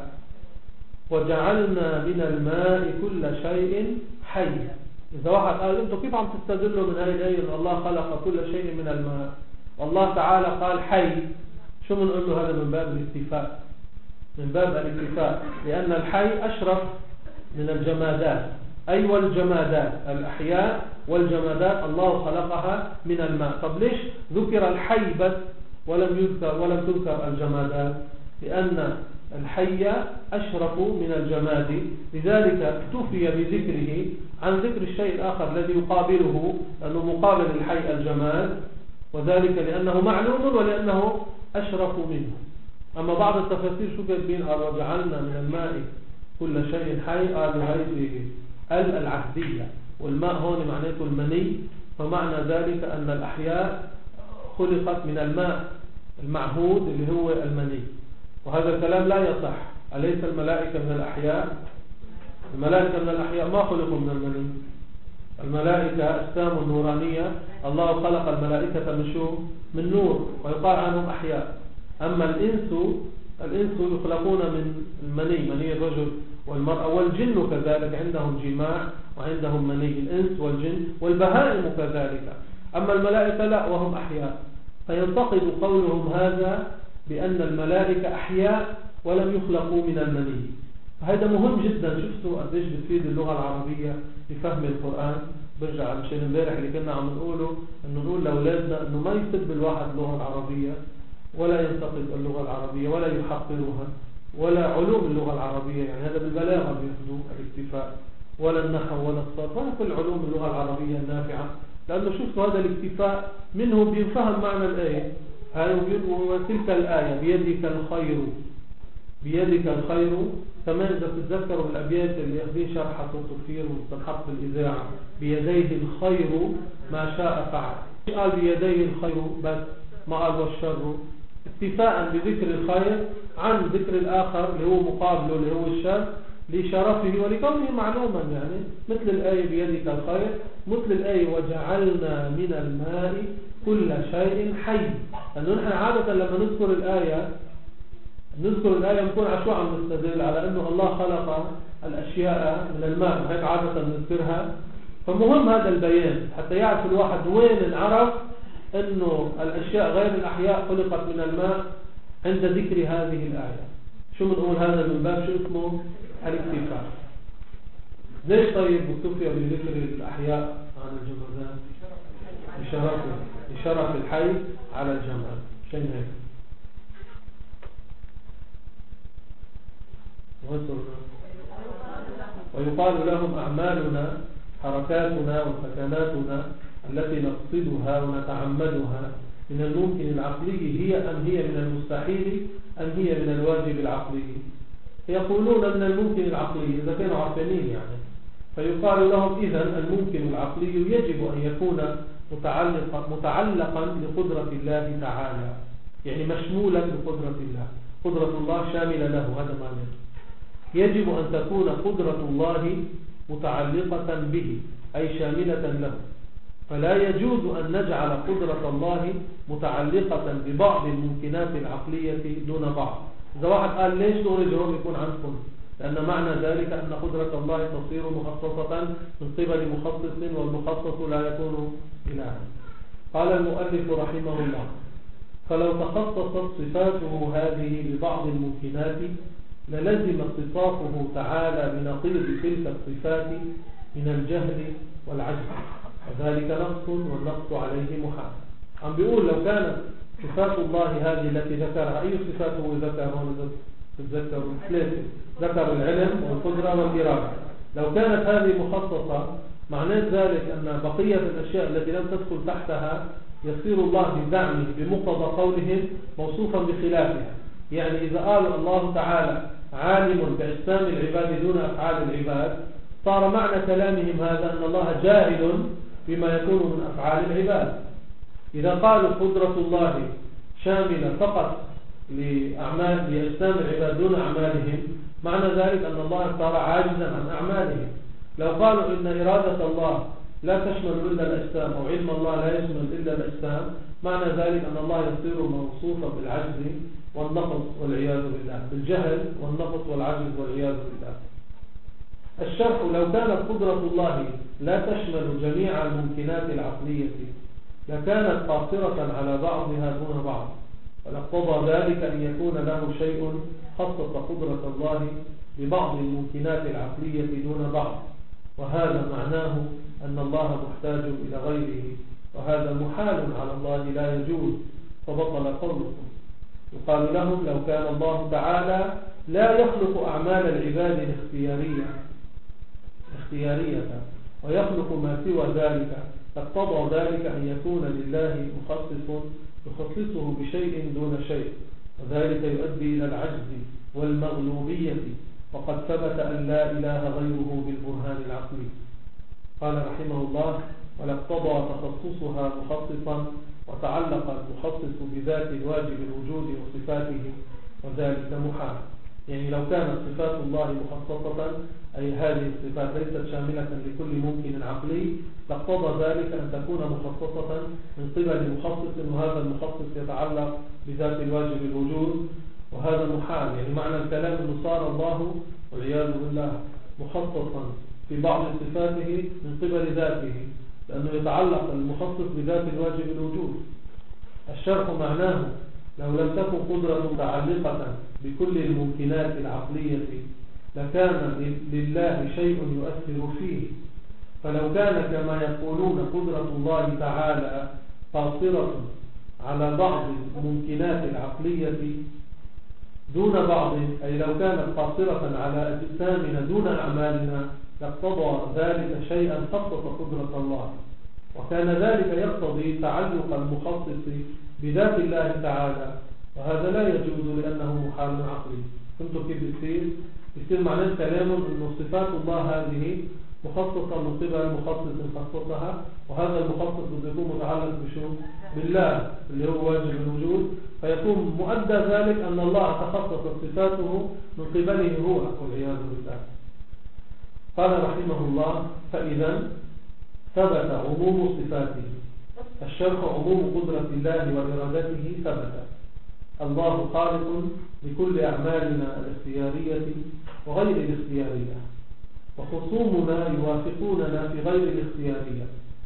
وجعلنا من الماء كل شيء حي. إذا واحد قال أنتم كيف عم تستدلوا من هذه الآية أن الله خلق كل شيء من الماء والله تعالى قال حي؟ شو بنقول له؟ هذا من باب الاكتفاء، من باب الاكتفاء، لأن الحي أشرف من الجمادات، أي والجمادات الأحياء والجمادات الله خلقها من الماء. طب ليش ذكر الحي بس ولم يذكر ولم تذكر الجمادات؟ لأن الحي أشرف من الجماد، لذلك اكتفي بذكره عن ذكر الشيء الآخر الذي يقابله، لأنه مقابل الحي الجماد، وذلك لأنه معلوم ولأنه أشرف منه. أما بعض التفاسير شو كاتبين؟ قال وجعلنا من الماء كل شيء حي، قالوا هذه ال العهدية، والماء هون معناته المني، فمعنى ذلك أن الأحياء خلقت من الماء المعهود اللي هو المني. وهذا الكلام لا يصح. أليس الملائكة من الأحياء؟ الملائكة من الأحياء ما خلقوا من المني. الملائكة أجسام نورانية، الله خلق الملائكة من شو؟ من نور، ويقال عنهم أحياء. أما الإنس الإنس يخلقون من المني، مني الرجل والمرأة، والجن كذلك عندهم جماع وعندهم مني، الإنس والجن، والبهائم كذلك. أما الملائكة لا، وهم أحياء. فينتقد قولهم هذا بأن الملائكة أحياء ولم يخلقوا من المني. فهذا مهم جدا. شفتوا قديش بتفيد اللغة العربية لفهم القرآن؟ برجع مشان امبارح اللي كنا عم نقوله، انه نقول لاولادنا انه ما يسب الواحد اللغة العربية ولا ينتقد اللغة العربية ولا يحقرها ولا علوم اللغة العربية. يعني هذا بالبلاغة بياخذوا الاكتفاء، ولا النحو ولا الصرف ولا كل علوم اللغة العربية النافعة، لأنه شفتوا هذا الاكتفاء منه بيفهم معنى الآية. وتلك الآية بيدك الخير، بيدك الخير. كمان إذا تتذكروا الأبيات اللي ياخذين شرح صوت كثير وتنحط بالإذاعة، بيديه الخير ما شاء فعل. قال بيديه الخير بس، ما قال والشر، اكتفاء بذكر الخير عن ذكر الآخر اللي هو مقابله اللي هو الشر لشرفه ولكونه معلوما. يعني مثل الآية بيدك الخير، مثل الآية وجعلنا من الماء كل شيء حي. لأنه نحن عادة لما نذكر الآية نذكر الآية نكون عشوائي عم نستدل على أنه الله خلق الأشياء من الماء، وهيك عادة نذكرها. فمهم هذا البيان حتى يعرف الواحد وين عرف أنه الأشياء غير الأحياء خلقت من الماء عند ذكر هذه الآية. شو بنقول هذا من باب شو اسمه الاكتفاء. ليش طيب اكتفي بذكر الأحياء عن الجمادات؟ لشرف لشرف الحي على الجماد. شيء هيك. ويقال لهم أعمالنا حركاتنا وسكناتنا التي نقصدها ونتعمدها من الممكن العقلي هي أم هي من المستحيل أم هي من الواجب العقلي. يقولون من الممكن العقلي إذا كانوا عقلين يعني. فيقال لهم إذن الممكن العقلي يجب أن يكون متعلقا, متعلقا بقدرة الله تعالى، يعني مشمولا بقدرة الله. قدرة الله شاملة له، هذا معنى. يجب أن تكون قدرة الله متعلقة به أي شاملة له. فلا يجوز أن نجعل قدرة الله متعلقة ببعض الممكنات العقلية دون بعض. إذا واحد قال ليش دور الجواب يكون عندكم؟ لأن معنى ذلك أن قدرة الله تصير مخصصة من قبل مخصص، والمخصص لا يكون إلها. قال المؤلف رحمه الله: فلو تخصصت صفاته هذه ببعض الممكنات للزم اتصافه تعالى بنقيض تلك الصفات من الجهل والعجز، وذلك نقص والنقص عليه محال. عم بيقول لو كانت صفات الله هذه التي ذكرها، أي صفات هو ذكر هون؟ تتذكروا ثلاثة، ذكر العلم والقدرة والإرادة. لو كانت هذه مخصصة معناه ذلك أن بقية الأشياء التي لم تدخل تحتها يصير الله بزعمه بمقتضى قولهم موصوفا بخلافها. يعني إذا قالوا الله تعالى عالم بأجسام العباد دون أفعال العباد، صار معنى كلامهم هذا أن الله جاهل بما يكون من أفعال العباد. إذا قالوا قدرة الله شاملة فقط لأعمال لأجسام العباد دون أعمالهم، معنى ذلك أن الله صار عاجزا عن أعمالهم. لو قالوا إن إرادة الله لا تشمل إلا الأجسام، أو علم الله لا يشمل إلا الأجسام، معنى ذلك أن الله يصير موصوفا بالعجز والنقص والعياذ بالله، بالجهل والنقص والعجز والعياذ بالله. الشرح: لو كانت قدرة الله لا تشمل جميع الممكنات العقلية لكانت قاصرة على بعضها دون بعض، فلاقتضى ذلك أن يكون له شيء خصص قدرة الله ببعض الممكنات العقلية دون بعض، وهذا معناه أن الله محتاج إلى غيره، وهذا محال على الله لا يجوز، فبطل قولكم. يقال لهم: لو كان الله تعالى لا يخلق أعمال العباد الاختيارية اختيارية ويخلق ما سوى ذلك، فاقتضى ذلك أن يكون لله مخصص يخصصه بشيء دون شيء، وذلك يؤدي إلى العجز والمغلوبية، وقد ثبت أن لا إله غيره بالبرهان العقلي. قال رحمه الله: ولاقتضى تخصصها مخصصا وتعلق المخصص بذات الواجب الوجود وصفاته، وذلك محال. يعني لو كانت صفات الله مخصصة، أي هذه الصفات ليست شاملة لكل ممكن عقلي، لاقتضى ذلك أن تكون مخصصة من قبل مخصص، وهذا المخصص يتعلق بذات الواجب الوجود، وهذا محال. يعني معنى الكلام أنه صار الله والعياذ بالله مخصصا في بعض صفاته من قبل ذاته، لأنه يتعلق المخصص بذات الواجب الوجود. الشرح: معناه لو لم تكن قدرة متعلقة بكل الممكنات العقلية لكان لله شيء يؤثر فيه، فلو كان كما يقولون قدرة الله تعالى قاصرة على بعض الممكنات العقلية دون بعض، أي لو كانت قاصرة على أجسامنا دون أعمالنا، لاقتضى ذلك شيئا خصص قدرة الله، وكان ذلك يقتضي تعلق المخصص بذات الله تعالى، وهذا لا يجوز لأنه محال عقلي. فهمتوا كيف يصير؟ يصير معنى كلامه أن صفات الله هذه مخصصة من قبل مخصص خصصها، وهذا المخصص يكون متعلق بشو؟ بالله اللي هو واجب الوجود، فيكون مؤدى ذلك أن الله تخصص صفاته من قبله هو والعياذ بالله. قال رحمه الله: فإذا ثبت عموم صفاته. الشرح عموم قدرة الله وإرادته ثبت. الله خالق لكل أعمالنا الاختيارية وغير الاختيارية، وخصومنا يوافقوننا في غير الاختيارية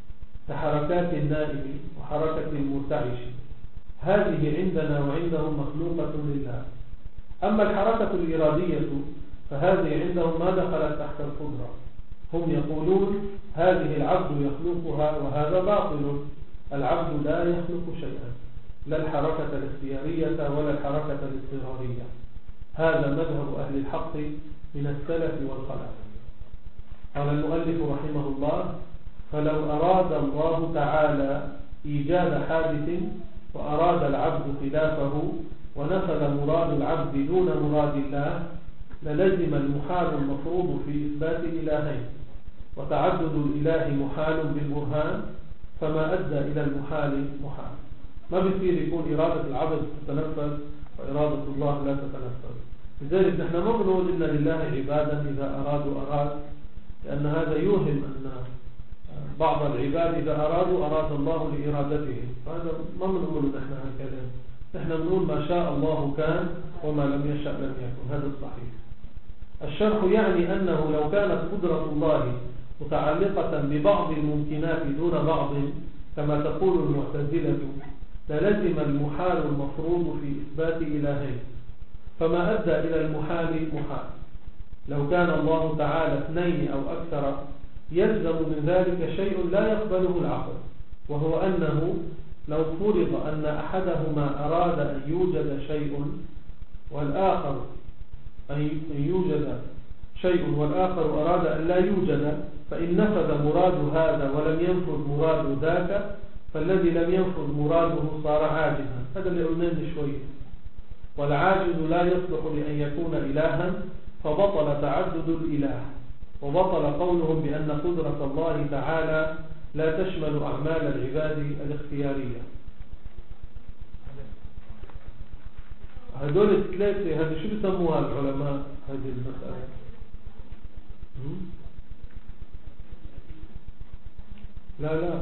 كحركات النائم وحركة المرتعش، هذه عندنا وعندهم مخلوقة لله. أما الحركة الإرادية فهذه عندهم ما دخلت تحت القدرة. هم يقولون هذه العبد يخلقها، وهذا باطل. العبد لا يخلق شيئا، لا الحركة الاختيارية ولا الحركة الاضطرارية. هذا مذهب أهل الحق من السلف والخلف. قال المؤلف رحمه الله: فلو أراد الله تعالى إيجاد حادث وأراد العبد خلافه ونفذ مراد العبد دون مراد الله، للزم المحال المفروض في إثبات إلهين، وتعدد الإله محال بالبرهان، فما أدى إلى المحال محال. ما بيصير يكون إرادة العبد تتنفذ وإرادة الله لا تتنفذ. لذلك نحن ما بنقول إن لله عبادا إذا أرادوا أراد، لأن هذا يوهم أن بعض العباد إذا أرادوا أراد الله لإرادتهم، فهذا ما بنقول نحن هالكلام. نحن بنقول ما شاء الله كان وما لم يشأ لم يكن، هذا الصحيح. الشرح يعني أنه لو كانت قدرة الله متعلقة ببعض الممكنات دون بعض كما تقول المعتزلة، للزم المحال المفروض في إثبات إلهين، فما أدى إلى المحال محال. لو كان الله تعالى اثنين أو أكثر يلزم من ذلك شيء لا يقبله العقل، وهو أنه لو فرض أن أحدهما أراد أن يوجد شيء والآخر أن يوجد شيء والآخر أراد أن لا يوجد، فإن نفذ مراد هذا ولم ينفذ مراد ذاك، فالذي لم ينفذ مراده صار عاجزا. هذا اللي قلنا من شوية. والعاجز لا يصلح لأن يكون إلها، فبطل تعدد الإله، وبطل قولهم بأن قدرة الله تعالى لا تشمل أعمال العباد الاختيارية. هدول الثلاثة هذا شو بيسموها العلماء هذه المسألة؟ لا لا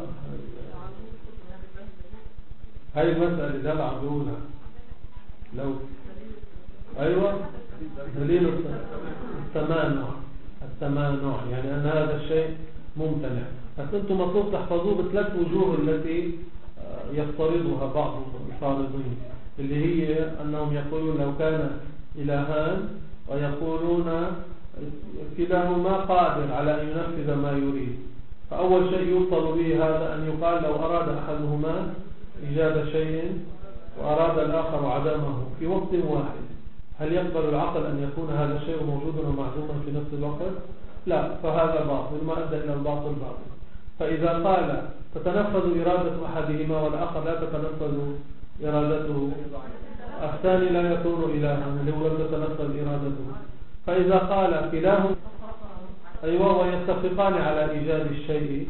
هاي المسألة ده العبدولة. لو أيوة دليل التمانع، التمانع يعني أن هذا الشيء ممتنع. بس أنتم مطلوب تحفظوه بثلاث وجوه التي يفترضها بعض الفارضين، اللي هي أنهم يقولون لو كان إلهان، ويقولون كلاهما قادر على أن ينفذ ما يريد. فأول شيء يفضل به هذا أن يقال لو أراد أحدهما إيجاد شيء وأراد الآخر عدمه في وقت واحد، هل يقبل العقل أن يكون هذا الشيء موجودا ومعدوما في نفس الوقت؟ لا، فهذا باطل، ما أدى إلى الباطل باطل. فإذا قال تتنفذ إرادة أحدهما والآخر لا تتنفذ إرادته، الثاني لا يكون إلها اللي هو لا تتنفذ إرادته. فإذا قال كلاهما أيوة ويتفقان على إيجاد الشيء،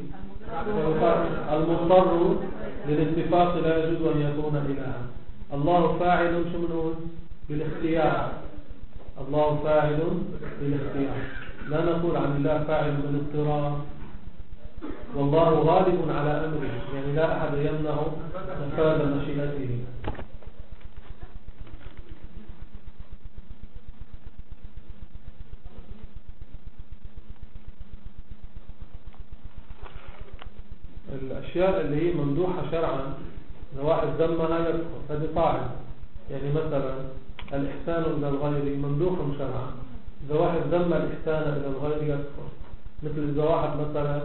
المضطر للاتفاق لا يجوز أن يكون إلها. الله فاعل شو بنقول؟ بالاختيار. الله فاعل بالاختيار، لا نقول عن الله فاعل بالاضطرار. والله غالب على أمره، يعني لا أحد يمنع نفاذ مشيئته. الأشياء اللي هي ممدوحة شرعا إذا واحد ذمها يكفر، هذه طاعة. يعني مثلا الإحسان إلى الغير ممدوح شرعا، إذا واحد ذم الإحسان إلى الغير يكفر. مثل إذا واحد مثلا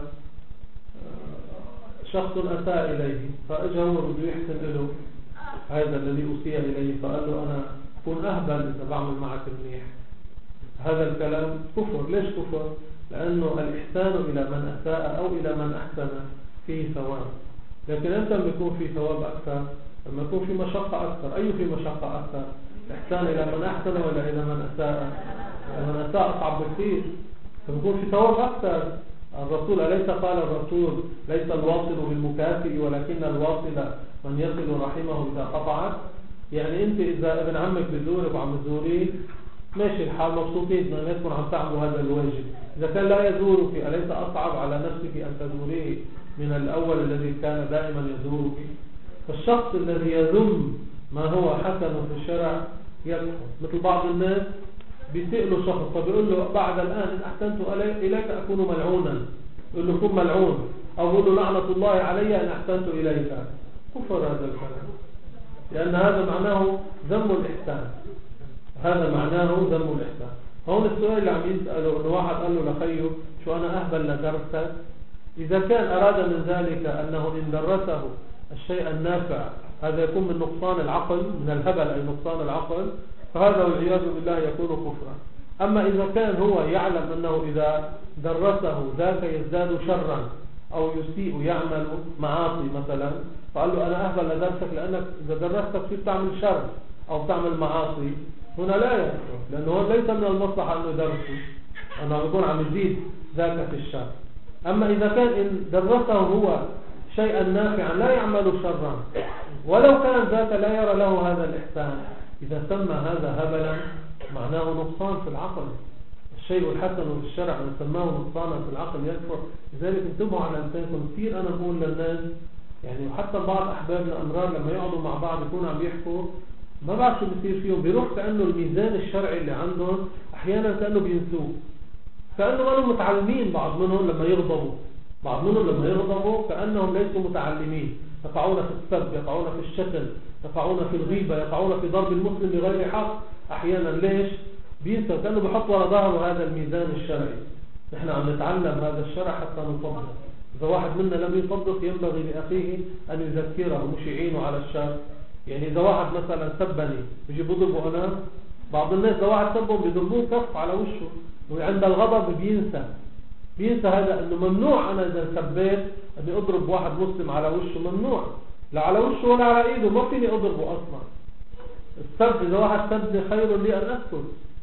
شخص أساء إليه فأجا هو بده يحسن له هذا الذي أسيء إليه، فقال له أنا أكون أهبل إذا بعمل معك منيح، هذا الكلام كفر. ليش كفر؟ لأنه الإحسان إلى من أساء أو إلى من أحسن فيه ثواب، لكن أنت لما يكون فيه ثواب أكثر، لما يكون في مشقة أكثر. أي في مشقة أكثر؟ الإحسان إلى من أحسن ولا إلى من أساء؟ من أساء أصعب بكثير، فبيكون في ثواب أكثر. الرسول أليس قال الرسول ليس الواصل بالمكافئ ولكن الواصل من يصل رحمه إذا قطعت؟ يعني أنت إذا ابن عمك بزورك وعم تزوريه ماشي الحال مبسوطين أن يكون عم تعملوا هذا الواجب. إذا كان لا يزورك أليس أصعب على نفسك أن تزوريه من الأول الذي كان دائما يزورك؟ فالشخص الذي يذم ما هو حسن في الشرع يكفر. مثل بعض الناس بيسألوا شخص فبيقول له بعد الآن إن أحسنت إليك أكون ملعونا، يقول له كن ملعون، أو يقول له لعنة الله علي إن أحسنت إليك. كفر هذا الكلام، لأن هذا معناه ذم الإحسان، هذا معناه ذم الإحسان. هون السؤال اللي عم يسأله إنه واحد قال له لخيه شو أنا أهبل لدرسك، إذا كان أراد من ذلك أنه إن درسه الشيء النافع هذا يكون من نقصان العقل، من الهبل أي نقصان العقل، فهذا والعياذ بالله يكون كفرا. أما إذا كان هو يعلم أنه إذا درسه ذاك يزداد شرا أو يسيء يعمل معاصي مثلا، فقال له أنا أهبل لدرسك لأنك إذا درستك فيه تعمل شر أو تعمل معاصي، هنا لا يكفر، لأنه ليس من المصلحة أنه يدرسه، أنه يكون عم يزيد ذاك في الشر. أما إذا كان إن درسه هو شيئا نافعا لا يعمل شرا ولو كان ذاك لا يرى له هذا الإحسان، إذا سمى هذا هبلا معناه نقصان في العقل. الشيء الحسن في الشرع نسماه نقصانا في العقل يكفر. لذلك انتبهوا على لسانكم كثير. أنا بقول للناس يعني وحتى بعض أحبابنا الأمرار لما يقعدوا مع بعض يكونوا عم يحكوا ما بعرف شو بيصير فيهم، بيروح كأنه الميزان الشرعي اللي عندهم أحيانا كأنه بينسوه، كأنه ما هم متعلمين. بعض منهم لما يغضبوا بعض منهم لما يغضبوا كأنهم ليسوا متعلمين، يقعون في السب، يقعون في الشتم، يقعون في الغيبة، يقعون في ضرب المسلم بغير حق. أحيانا ليش؟ بينسوا، كأنه بحط وراء ظهره هذا الميزان الشرعي. نحن عم نتعلم هذا الشرع حتى نطبق. إذا واحد منا لم يطبق ينبغي لأخيه أن يذكره مش يعينه على الشر. يعني إذا واحد مثلا سبني بيجي بضربه أنا، بعض الناس إذا واحد سبهم بيضربوه كف على وشه، وعند الغضب بينسى بينسى هذا أنه ممنوع. أنا إذا سبيت أني أضرب واحد مسلم على وشه، ممنوع، لا على وشه ولا على إيده، ما فيني أضربه أصلا. السب إذا واحد سبني خير لي أن أسكت.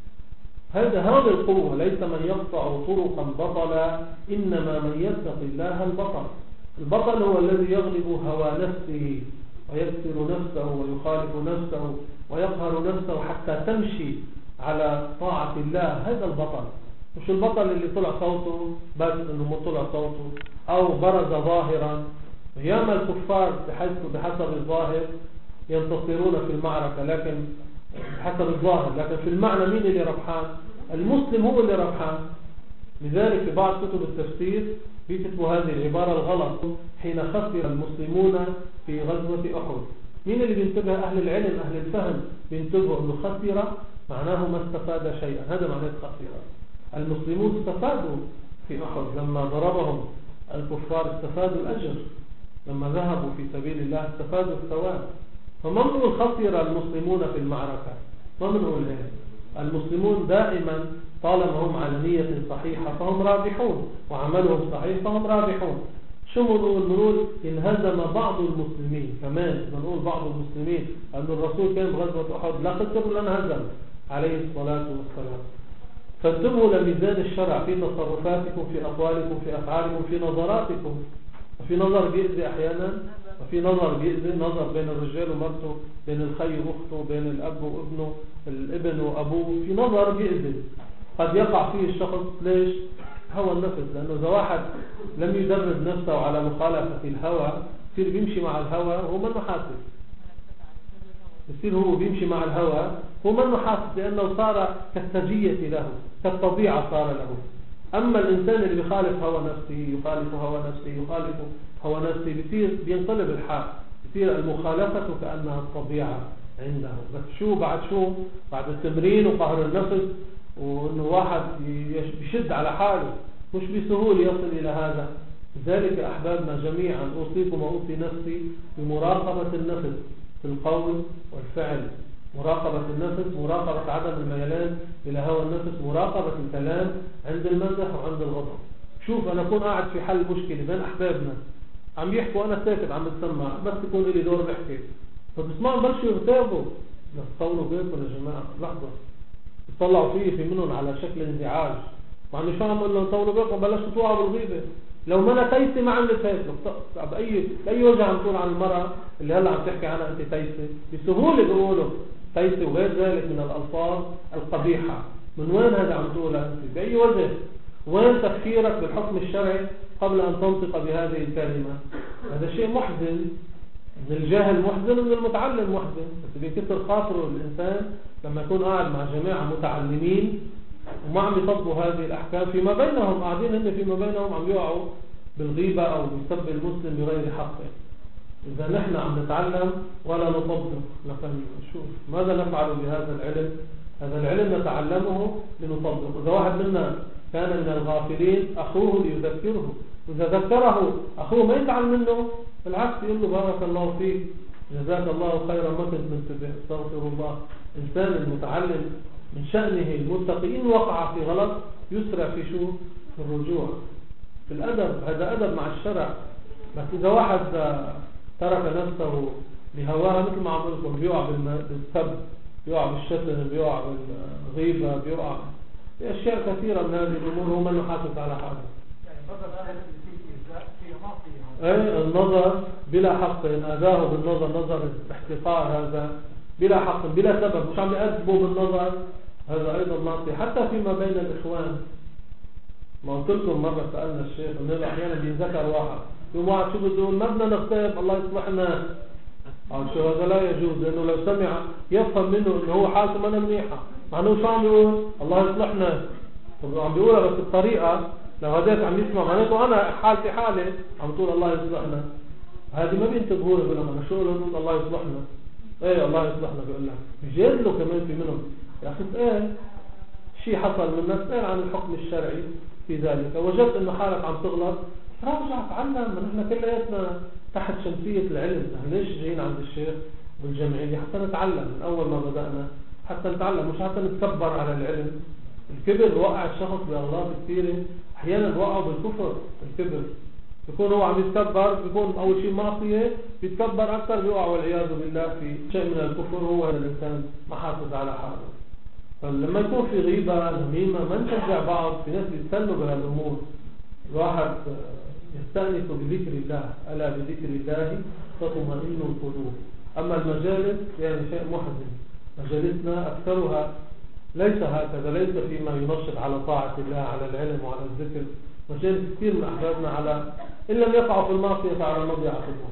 هذا هذه القوة. ليس من يقطع طرقا بطلا، إنما من يتقي الله البطل. البطل هو الذي يغلب هوى نفسه ويكسر نفسه ويخالف نفسه ويقهر نفسه حتى تمشي على طاعة الله. هذا البطل، مش البطل اللي طلع صوته بس انه مو طلع صوته او برز ظاهرا. ياما الكفار بحسب الظاهر ينتصرون في المعركة لكن بحسب الظاهر، لكن في المعنى مين اللي ربحان؟ المسلم هو اللي ربحان. لذلك في بعض كتب التفسير بيكتبوا هذه العبارة الغلط: حين خسر المسلمون في غزوة أحد. مين اللي بينتبه؟ أهل العلم أهل الفهم بينتبهوا أنه خسر معناه ما استفاد شيئا. هذا معناه خسر. المسلمون استفادوا في أحد لما ضربهم الكفار، استفادوا الأجر. لما ذهبوا في سبيل الله استفادوا الثواب. فما بنقول خسر المسلمون في المعركة، ما بنقول هيك. المسلمون دائما طالما هم على نية صحيحة فهم رابحون، وعملهم صحيح فهم رابحون. شو بنقول؟ بنقول انهزم بعض المسلمين. كمان بنقول بعض المسلمين أن الرسول كان بغزوة أحد لا خسر ولا انهزم عليه الصلاة والسلام. فانتبهوا لميزان الشرع في تصرفاتكم، في أقوالكم، في أفعالكم، في نظراتكم. في نظر بيأذي أحيانا، وفي نظر بيأذي، نظر بين الرجال ومرته، بين الخي وأخته، بين الأب وابنه، الابن وأبوه، في نظر بيأذي قد يقع فيه الشخص. ليش؟ هوى النفس. لأنه إذا واحد لم يدرب نفسه على مخالفة الهوى يصير بيمشي مع الهوى وهو منه حاسس. يصير هو بيمشي مع الهوى هو منه حاسس، لأنه صار كالسجية له، كالطبيعة صار له. أما الإنسان اللي بيخالف هوى نفسه، يخالف هوى نفسه، يخالف هوى نفسه، بيصير بينقلب الحال، بيصير المخالفة كأنها الطبيعة عنده. بس شو بعد شو؟ بعد التمرين وقهر النفس، وإنه واحد يشد على حاله، مش بسهولة يصل إلى هذا. لذلك أحبابنا جميعا أوصيكم وأوصي نفسي بمراقبة النفس في القول والفعل. مراقبة النفس، مراقبة عدم الميلان إلى هوى النفس، مراقبة الكلام عند المزح وعند الغضب. شوف أنا أكون قاعد في حل مشكلة بين أحبابنا عم يحكوا أنا ساكت عم بتسمع، بس يكون لي دور بحكي، فبسمعوا بلشوا يغتابوا. نصطولوا بينكم يا جماعة، لحظة، يطلعوا فيه في منهم على شكل انزعاج، وعم مش فاهم انه طولوا بالكم بلشتوا توعوا بالغيبه. لو ما انا تيسه ما عملت هيك. باي باي وجه عم تقول عن المراه اللي هلا عم تحكي عنها انت تيسه؟ بسهوله بيقولوا تيسه وغير ذلك من الالفاظ القبيحه. من وين هذا عم تقولها انت؟ باي وجه؟ وين تفكيرك بالحكم الشرعي قبل ان تنطق بهذه الكلمه؟ هذا شيء محزن. من الجاهل محزن ومن المتعلم محزن. بس بيكسر خاطره الانسان لما يكون قاعد مع جماعه متعلمين وما عم يطبقوا هذه الأحكام فيما بينهم، قاعدين هن فيما بينهم عم يقعوا بالغيبة أو بسب المسلم بغير حقه. إذا نحن عم نتعلم ولا نطبق لكن شوف ماذا نفعل بهذا العلم؟ هذا العلم نتعلمه لنطبق. إذا واحد منا كان من الغافلين أخوه ليذكره، إذا ذكره أخوه ما يزعل منه، بالعكس يقول له بارك الله فيك جزاك الله خيرا ما كنت منتبه استغفر الله. إنسان المتعلم من شأنه المتقي إن وقع في غلط يسرع في شو؟ في الرجوع في الأدب. هذا أدب مع الشرع. بس إذا واحد ترك نفسه لهواها مثل ما عم قلت بيقع بالسب، بيقع بالشتم، بيقع بالغيبة، بيقع في أشياء كثيرة من هذه الأمور هو ما يحافظ على حاله. أي النظر بلا حق إن أذاه بالنظر نظر احتقار هذا بلا حق بلا سبب مش عم يأدبوا بالنظر هذا أيضا معصية. حتى فيما بين الإخوان ما قلت لكم مرة سألنا الشيخ إنه أحيانا بينذكر واحد يوم واحد شو بده يقول ما بدنا نغتاب الله يصلحنا أو شو هذا لا يجوز لأنه لو سمع يفهم منه إنه هو حالته ما منيحة مع إنه شو عم يقول الله يصلحنا. طب عم بيقولها بس الطريقة لو هذاك عم يسمع معناته أنا حالتي حالة عم تقول الله يصلحنا. هذه ما بينتبهوا له لما شو يقول الله يصلحنا. ايه الله يصلحنا بيقول لك بيجادلوا كمان في منهم يا اخي ايه شيء حصل من الناس ايه عن الحكم الشرعي في ذلك. وجدت انه حالك عم تغلط راجع تعلم. نحن كلياتنا تحت شمسية العلم. نحن ليش جايين عند الشيخ بالجمعية؟ حتى نتعلم من اول ما بدأنا حتى نتعلم مش حتى نتكبر على العلم. الكبر وقع الشخص بأغلاط كثيرة. احيانا وقعوا بالكفر. الكبر يكون هو عم يتكبر بيكون اول شيء معصيه بيتكبر اكثر بيقع والعياذ بالله في شيء من الكفر. هو الانسان ما حافظ على حاله. فلما يكون في غيبه نميمه ما نشجع بعض. في ناس بيتسلوا بهالامور. الواحد يستأنس بذكر الله الا بذكر الله تطمئن القلوب. اما المجالس يعني شيء محزن. مجالسنا اكثرها ليس هكذا. ليس فيما ينشط على طاعه الله على العلم وعلى الذكر. مجالس كثير من أحبابنا على إن لم يقعوا في المعصية فعلى المضي عقبهم.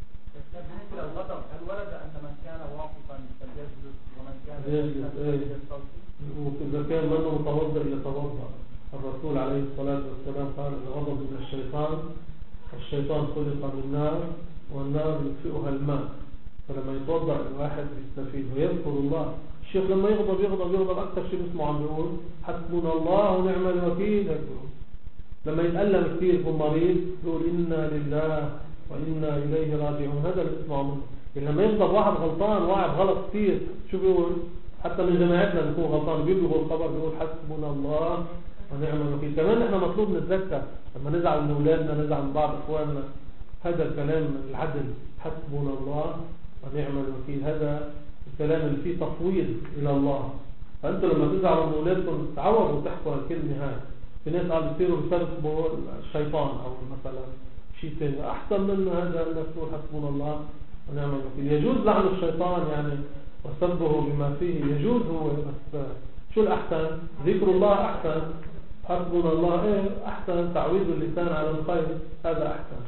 الغضب هل ورد أن من كان واقفا فليجلس ومن كان يجلس ايه وإذا كان منه متوضئ يتوضأ. الرسول عليه الصلاة والسلام قال الغضب من الشيطان. الشيطان خلق من نار والنار يطفئها الماء. فلما يتوضأ الواحد يستفيد ويذكر الله. الشيخ لما يغضب يغضب يغضب أكثر شيء اسمه عم بيقول حسبنا الله ونعم الوكيل. لما يتألم كثير يكون مريض يقول إنا لله وإنا إليه راجعون. هذا اللي اسمه منه. لما يغضب واحد غلطان واحد غلط كثير شو بيقول؟ حتى من جماعتنا نكون غلطان بيبلغوا الخبر بيقول حسبنا الله ونعم الوكيل. كمان احنا مطلوب نتذكر لما نزعل من اولادنا نزعل من بعض اخواننا هذا الكلام العدل حسبنا الله ونعم الوكيل. هذا الكلام اللي فيه تفويض إلى الله. فأنتوا لما تزعلوا من اولادكم تعودوا تحكوا الكلمة هاي. في ناس قال يصيروا يسبوا الشيطان أو مثلا شيء ثاني أحسن من هذا الناس تقول حسبنا الله ونعم الوكيل. يجوز لعن الشيطان يعني وسبه بما فيه يجوز هو. بس شو الأحسن؟ ذكر الله أحسن. حسبنا الله إيه أحسن. تعويض اللسان على الخير هذا أحسن.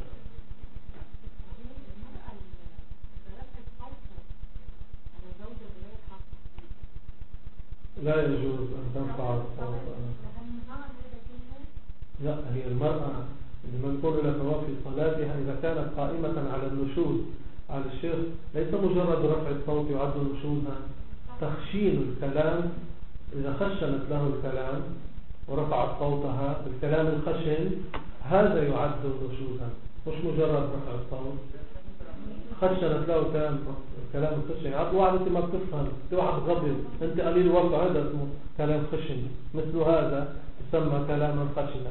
لا يجوز أن تنفع الصوت. لا هي المرأة لما تكون لها ثواب في صلاتها إذا كانت قائمة على النشوز على الشيخ ليس مجرد رفع الصوت يعد نشوزا. تخشين الكلام إذا خشنت له الكلام ورفعت صوتها بالكلام الخشن هذا يعد نشوزا مش مجرد رفع الصوت. خشنت له كلام كلام خشن عاد واحد انت ما بتفهم انت واحد غبي انت قليل وقع هذا اسمه كلام خشن. مثل هذا يسمى كلاما خشنا.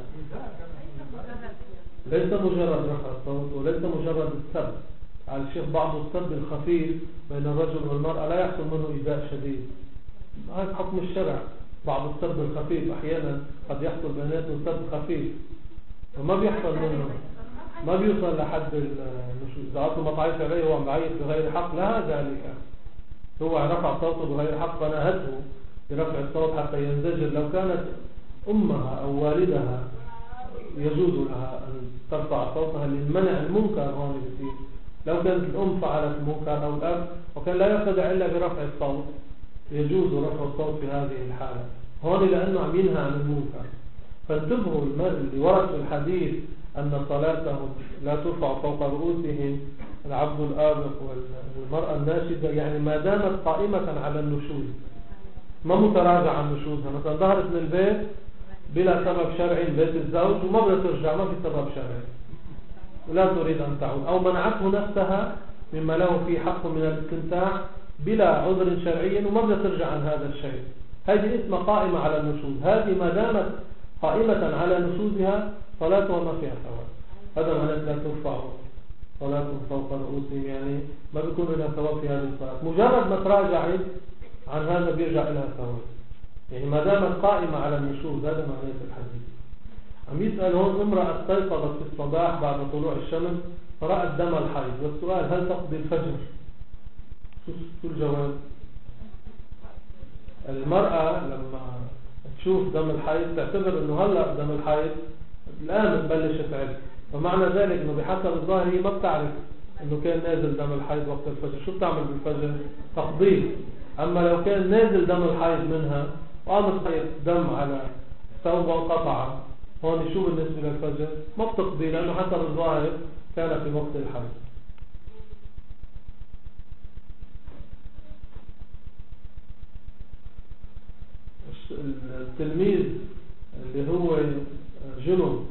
ليس مجرد رفع الصوت وليس مجرد السب على الشيخ. بعض السب الخفيف بين الرجل والمرأة لا يحصل منه إيذاء شديد. هذا حكم الشرع. بعض السب الخفيف أحيانا قد يحصل بيناتهم سب خفيف وما بيحصل منه، ما بيوصل لحد النشوز. إذا أصله مطعيش عليه وهو بعيط بغير حق لا ذلك، هو رفع صوته بغير حق فنهته برفع الصوت حتى ينزجر. لو كانت أمها أو والدها يجوز لها أن ترفع صوتها لمنع المنكر هون بصير. لو كانت الأم فعلت المنكر أو الأب وكان لا يخدع إلا برفع الصوت يجوز رفع الصوت في هذه الحالة هون لأنه عم ينهى عن المنكر. فانتبهوا اللي ورد في الحديث أن صلاتهم لا ترفع فوق رؤوسهم العبد الآبق والمرأة الناشدة، يعني ما دامت قائمة على النشوز ما متراجع عن نشوزها. مثلا ظهرت من البيت بلا سبب شرعي بيت الزوج وما بدها ترجع، ما في سبب شرعي ولا تريد أن تعود، أو منعته نفسها مما له فيه حق من الاستمتاع بلا عذر شرعي وما بدها ترجع عن هذا الشيء، هذه اسمها قائمة على النشوز. هذه ما دامت قائمة على نشوزها صلاتها ما فيها ثواب. هذا معناه لا ترفع صلاتهم فوق رؤوسهم، يعني ما بيكون لها ثواب في هذه الصلاة. مجرد ما تراجعت عن هذا بيرجع لها ثواب، يعني ما دامت قائمة على النشوز. هذا معناه الحديث. عم يسأل هون امرأة استيقظت في الصباح بعد طلوع الشمس فرأت دم الحيض، والسؤال هل تقضي الفجر؟ شو الجواب؟ المرأة لما تشوف دم الحيض تعتبر انه هلا دم الحيض الآن بتبلش تعد، فمعنى ذلك انه بحسب الظاهر هي ما بتعرف انه كان نازل دم الحيض وقت الفجر. شو بتعمل بالفجر؟ تقضيه. اما لو كان نازل دم الحيض منها وقامت دم على ثوب وانقطع هون شو بالنسبة للفجر؟ ما بتقضي لأنه حسب الظاهر كان في وقت الحيض. التلميذ اللي هو جنون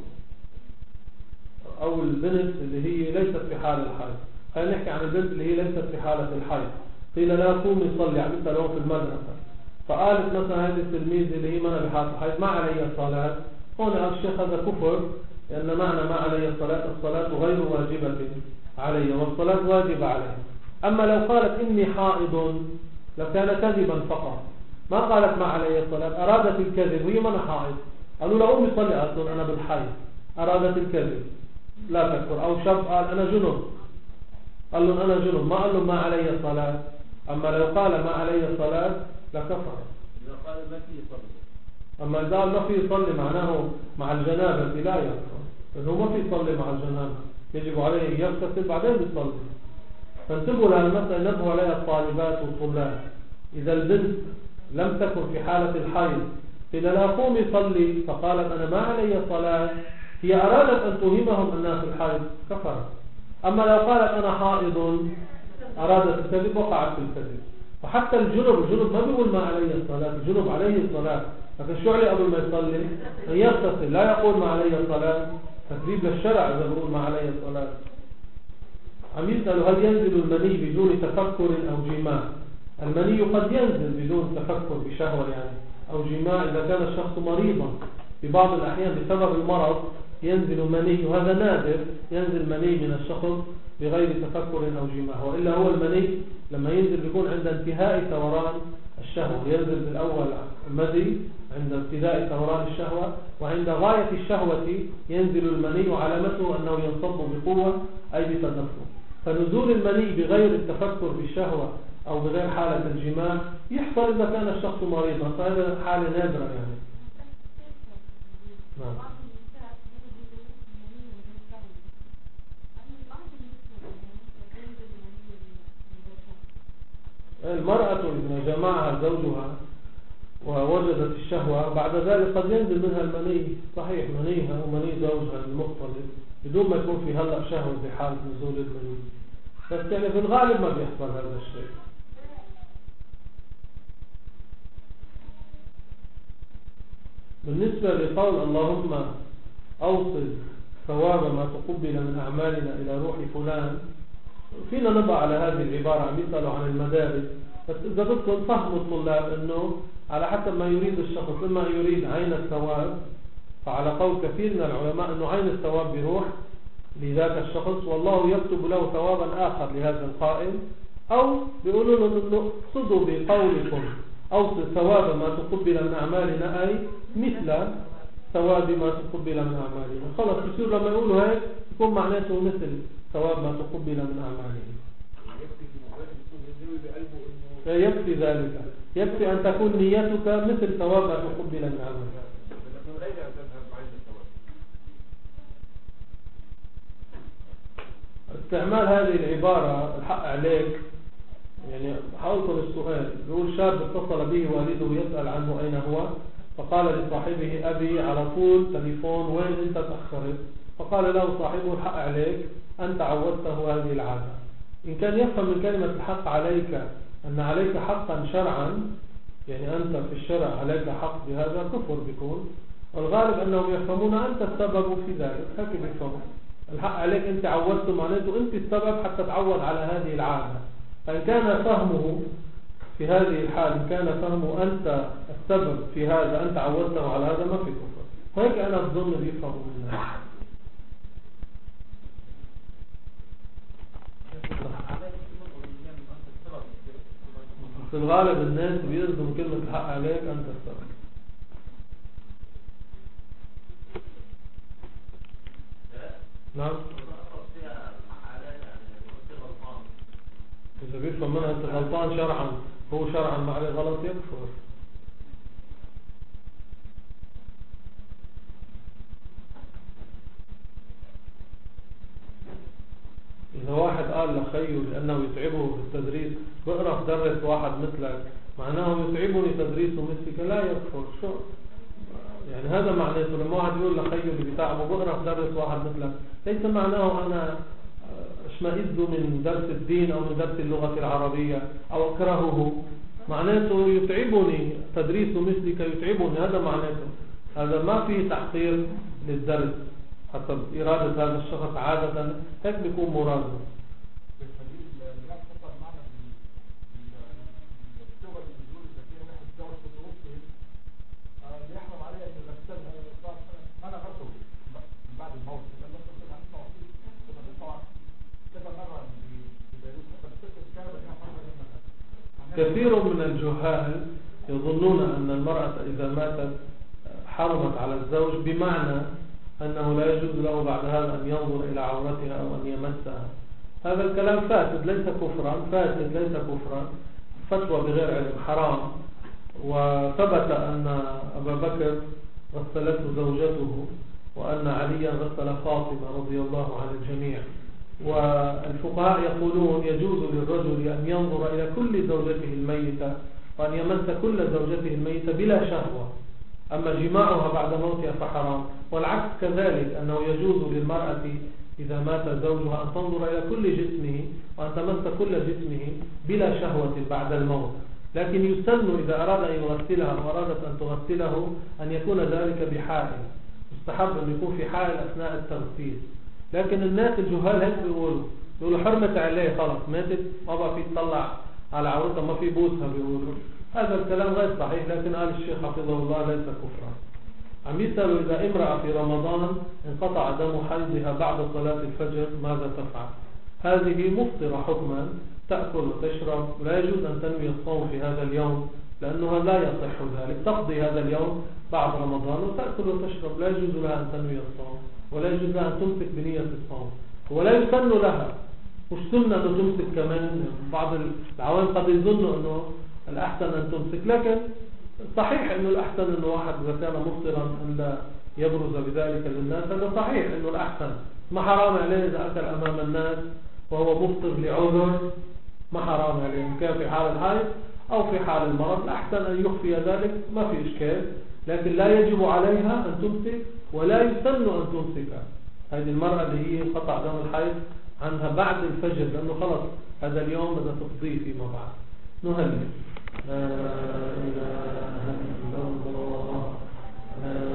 أو البنت اللي هي ليست في حال الحيض، خلينا نحكي عن البنت اللي هي ليست في حالة الحيض، قيل لا قوم يصلي عم يسألون في المدرسة، فقالت مثلا هذه التلميذ اللي هي منها بحالة الحيض ما علي الصلاة. هون قال الشيخ هذا كفر، لأن معنى ما علي الصلاة الصلاة غير واجبة علي والصلاة واجبة عليه. أما لو قالت إني حائض لكان كذبا فقط، ما قالت ما علي الصلاة، أرادت الكذب وهي من حائض. قالوا لا أمي صلي أصلا أنا بالحيض، أرادت الكذب لا تكفر. أو شاب قال أنا جنب، قال لهم أنا جنب، ما قال لهم ما علي الصلاة. أما لو قال ما علي الصلاة لكفر. إذا قال ما في يصلي، أما إذا قال ما في يصلي معناه مع الجنابة لا يكفر، لأنه ما في يصلي مع الجنابة، يجب عليه يغتسل بعدين يصلي. فانتبهوا لها المسألة، نبهوا عليها الطالبات والطلاب. إذا البنت لم تكن في حالة الحيض قيل لا قوم يصلي فقالت أنا ما علي صلاة، هي أرادت أن توهمهم أنها في الحيض كفرت. أما لو قالت أنا حائض أرادت الكذب وقعت في الكذب. وحتى الجنب الجنب ما بيقول ما علي الصلاة، الجنب عليه الصلاة، لكن شو عليه قبل ما يصلي؟ أن يغتسل، لا يقول ما علي الصلاة، تكذيب للشرع إذا بيقول ما علي الصلاة. عم يسألوا هل ينزل المني بدون تفكر أو جماع؟ المني قد ينزل بدون تفكر بشهوة يعني أو جماع إذا كان الشخص مريضا. في بعض الأحيان بسبب المرض ينزل مني، وهذا نادر، ينزل مني من الشخص بغير تفكر أو جماع. وإلا هو المني لما ينزل بيكون عند انتهاء ثوران الشهوة، ينزل بالأول مذي عند ابتداء ثوران الشهوة، وعند غاية الشهوة ينزل المني وعلامته أنه ينصب بقوة أي بتدفق. فنزول المني بغير التفكر بالشهوة أو بغير حالة الجماع يحصل إذا كان الشخص مريضا، فهذا حالة نادرة يعني. نعم. المرأة إذا جمعها زوجها ووجدت الشهوة بعد ذلك قد ينزل منها المني، صحيح منيها ومني زوجها المختلط بدون ما يكون في هلأ شهوة في حالة نزول المني، بس يعني في الغالب ما بيحصل هذا الشيء. بالنسبة لقول اللهم أوصل ثواب ما تقبل من أعمالنا إلى روح فلان، فينا نضع على هذه العبارة. عم يسألوا عن المدارس، بس إذا بدكم فهموا الطلاب أنه على حسب ما يريد الشخص، إما يريد عين الثواب فعلى قول كثير من العلماء أنه عين الثواب بروح لذاك الشخص والله يكتب له ثوابا آخر لهذا القائم، أو بيقولوا له أنه اقصدوا بقولكم أوصل ثواب ما تقبل من أعمالنا أي مثل ثواب ما تقبل من أعمالنا. خلاص بصير لما يقولوا هيك يكون معناته مثل ثواب ما تقبل من أعمالنا. يكفي ذلك، يكفي أن تكون نيتك مثل ثواب ما تقبل من أعمالنا. استعمال هذه العبارة الحق عليك، يعني حاولتم السؤال. يقول شاب اتصل به والده يسأل عنه أين هو، فقال لصاحبه أبي على طول تليفون وين أنت تأخرت؟ فقال له صاحبه الحق عليك أنت عودته هذه العادة. إن كان يفهم من كلمة الحق عليك أن عليك حقا شرعا، يعني أنت في الشرع عليك حق بهذا، كفر بيكون. والغالب أنهم يفهمون أنت السبب في ذلك، هكذا يفهمون. الحق عليك أنت عودته معناته أنت السبب حتى تعود على هذه العادة. فإن كان فهمه في هذه الحال، إن كان فهمه أنت السبب في هذا، أنت عودته على هذا، ما في كفر. وهيك أنا أظن بيفهموا منها. في الغالب الناس بيرزم كلمة الحق عليك أنت السبب. نعم، إذا بيفهم منها أنت غلطان شرعا، هو شرعا ما عليه غلط، يكفر. إذا واحد قال لخيه لأنه يتعبه في التدريس بقرأ في درس واحد مثلك، معناه يتعبني تدريسه مثلك، لا يكفر. شو يعني هذا معناته؟ لما واحد يقول لخيه اللي بتاعه بقرأ في درس واحد مثلك، ليس معناه أنا اشمئز من درس الدين أو من درس اللغة العربية أو أكرهه، معناته يتعبني تدريسه مثلك، يتعبني، هذا معناته. هذا ما فيه تحقير للدرس حسب إرادة هذا الشخص، عادة هيك بيكون مراده. كثير من الجهال يظنون أن المرأة إذا ماتت حرمت على الزوج، بمعنى أنه لا يجوز له بعد هذا أن ينظر إلى عورتها أو أن يمسها. هذا الكلام فاسد، ليس كفرا، فاسد ليس كفرا، فتوى بغير علم، حرام. وثبت أن أبا بكر غسلته زوجته، وأن عليا غسل فاطمة رضي الله عن الجميع. والفقهاء يقولون يجوز للرجل أن ينظر إلى كل زوجته الميتة وأن يمس كل زوجته الميتة بلا شهوة، أما جماعها بعد موتها فحرام. والعكس كذلك، أنه يجوز للمرأة إذا مات زوجها أن تنظر إلى كل جسمه وأن تمس كل جسمه بلا شهوة بعد الموت. لكن يسن إذا أراد أن يغسلها أو أرادت أن تغسله أن يكون ذلك بحائل، يستحب أن يكون في حائل أثناء التغسيل. لكن الناس الجهال هيك بيقولوا بيقولوا حرمت عليه، خلاص ماتت ما بقى في تطلع على عورتها، ما في بوسها، بيقولوا هذا الكلام غير صحيح. لكن قال الشيخ حفظه الله ليس كفرا. عم يسألوا إذا امرأة في رمضان انقطع دم حيضها بعد صلاة الفجر ماذا تفعل؟ هذه مفطرة حكما، تأكل وتشرب، ولا يجوز أن تنوي الصوم في هذا اليوم لأنها لا يصح ذلك. تقضي هذا اليوم بعد رمضان وتأكل وتشرب، لا يجوز لها أن تنوي الصوم ولا يجوز لها أن تمسك بنية الصوم، ولا يسن لها. مش سنة أنه تمسك كمان، بعض العوام قد يظنوا أنه الأحسن أن تمسك، لكن صحيح أنه الأحسن أنه واحد إذا كان مفطرا أن لا يبرز بذلك للناس، هذا صحيح أنه الأحسن. ما حرام عليه إذا أكل أمام الناس وهو مفطر لعذر، ما حرام عليه، إن كان في حال الحيض أو في حال المرض الأحسن أن يخفي ذلك، ما في إشكال. لكن لا يجب عليها أن تمسك ولا يسن أن تمسك هذه المرأة اللي هي انقطع دم الحيض عنها بعد الفجر، لأنه خلص هذا اليوم بدها تقضيه فيما بعد. نهلل لا إله إلا الله.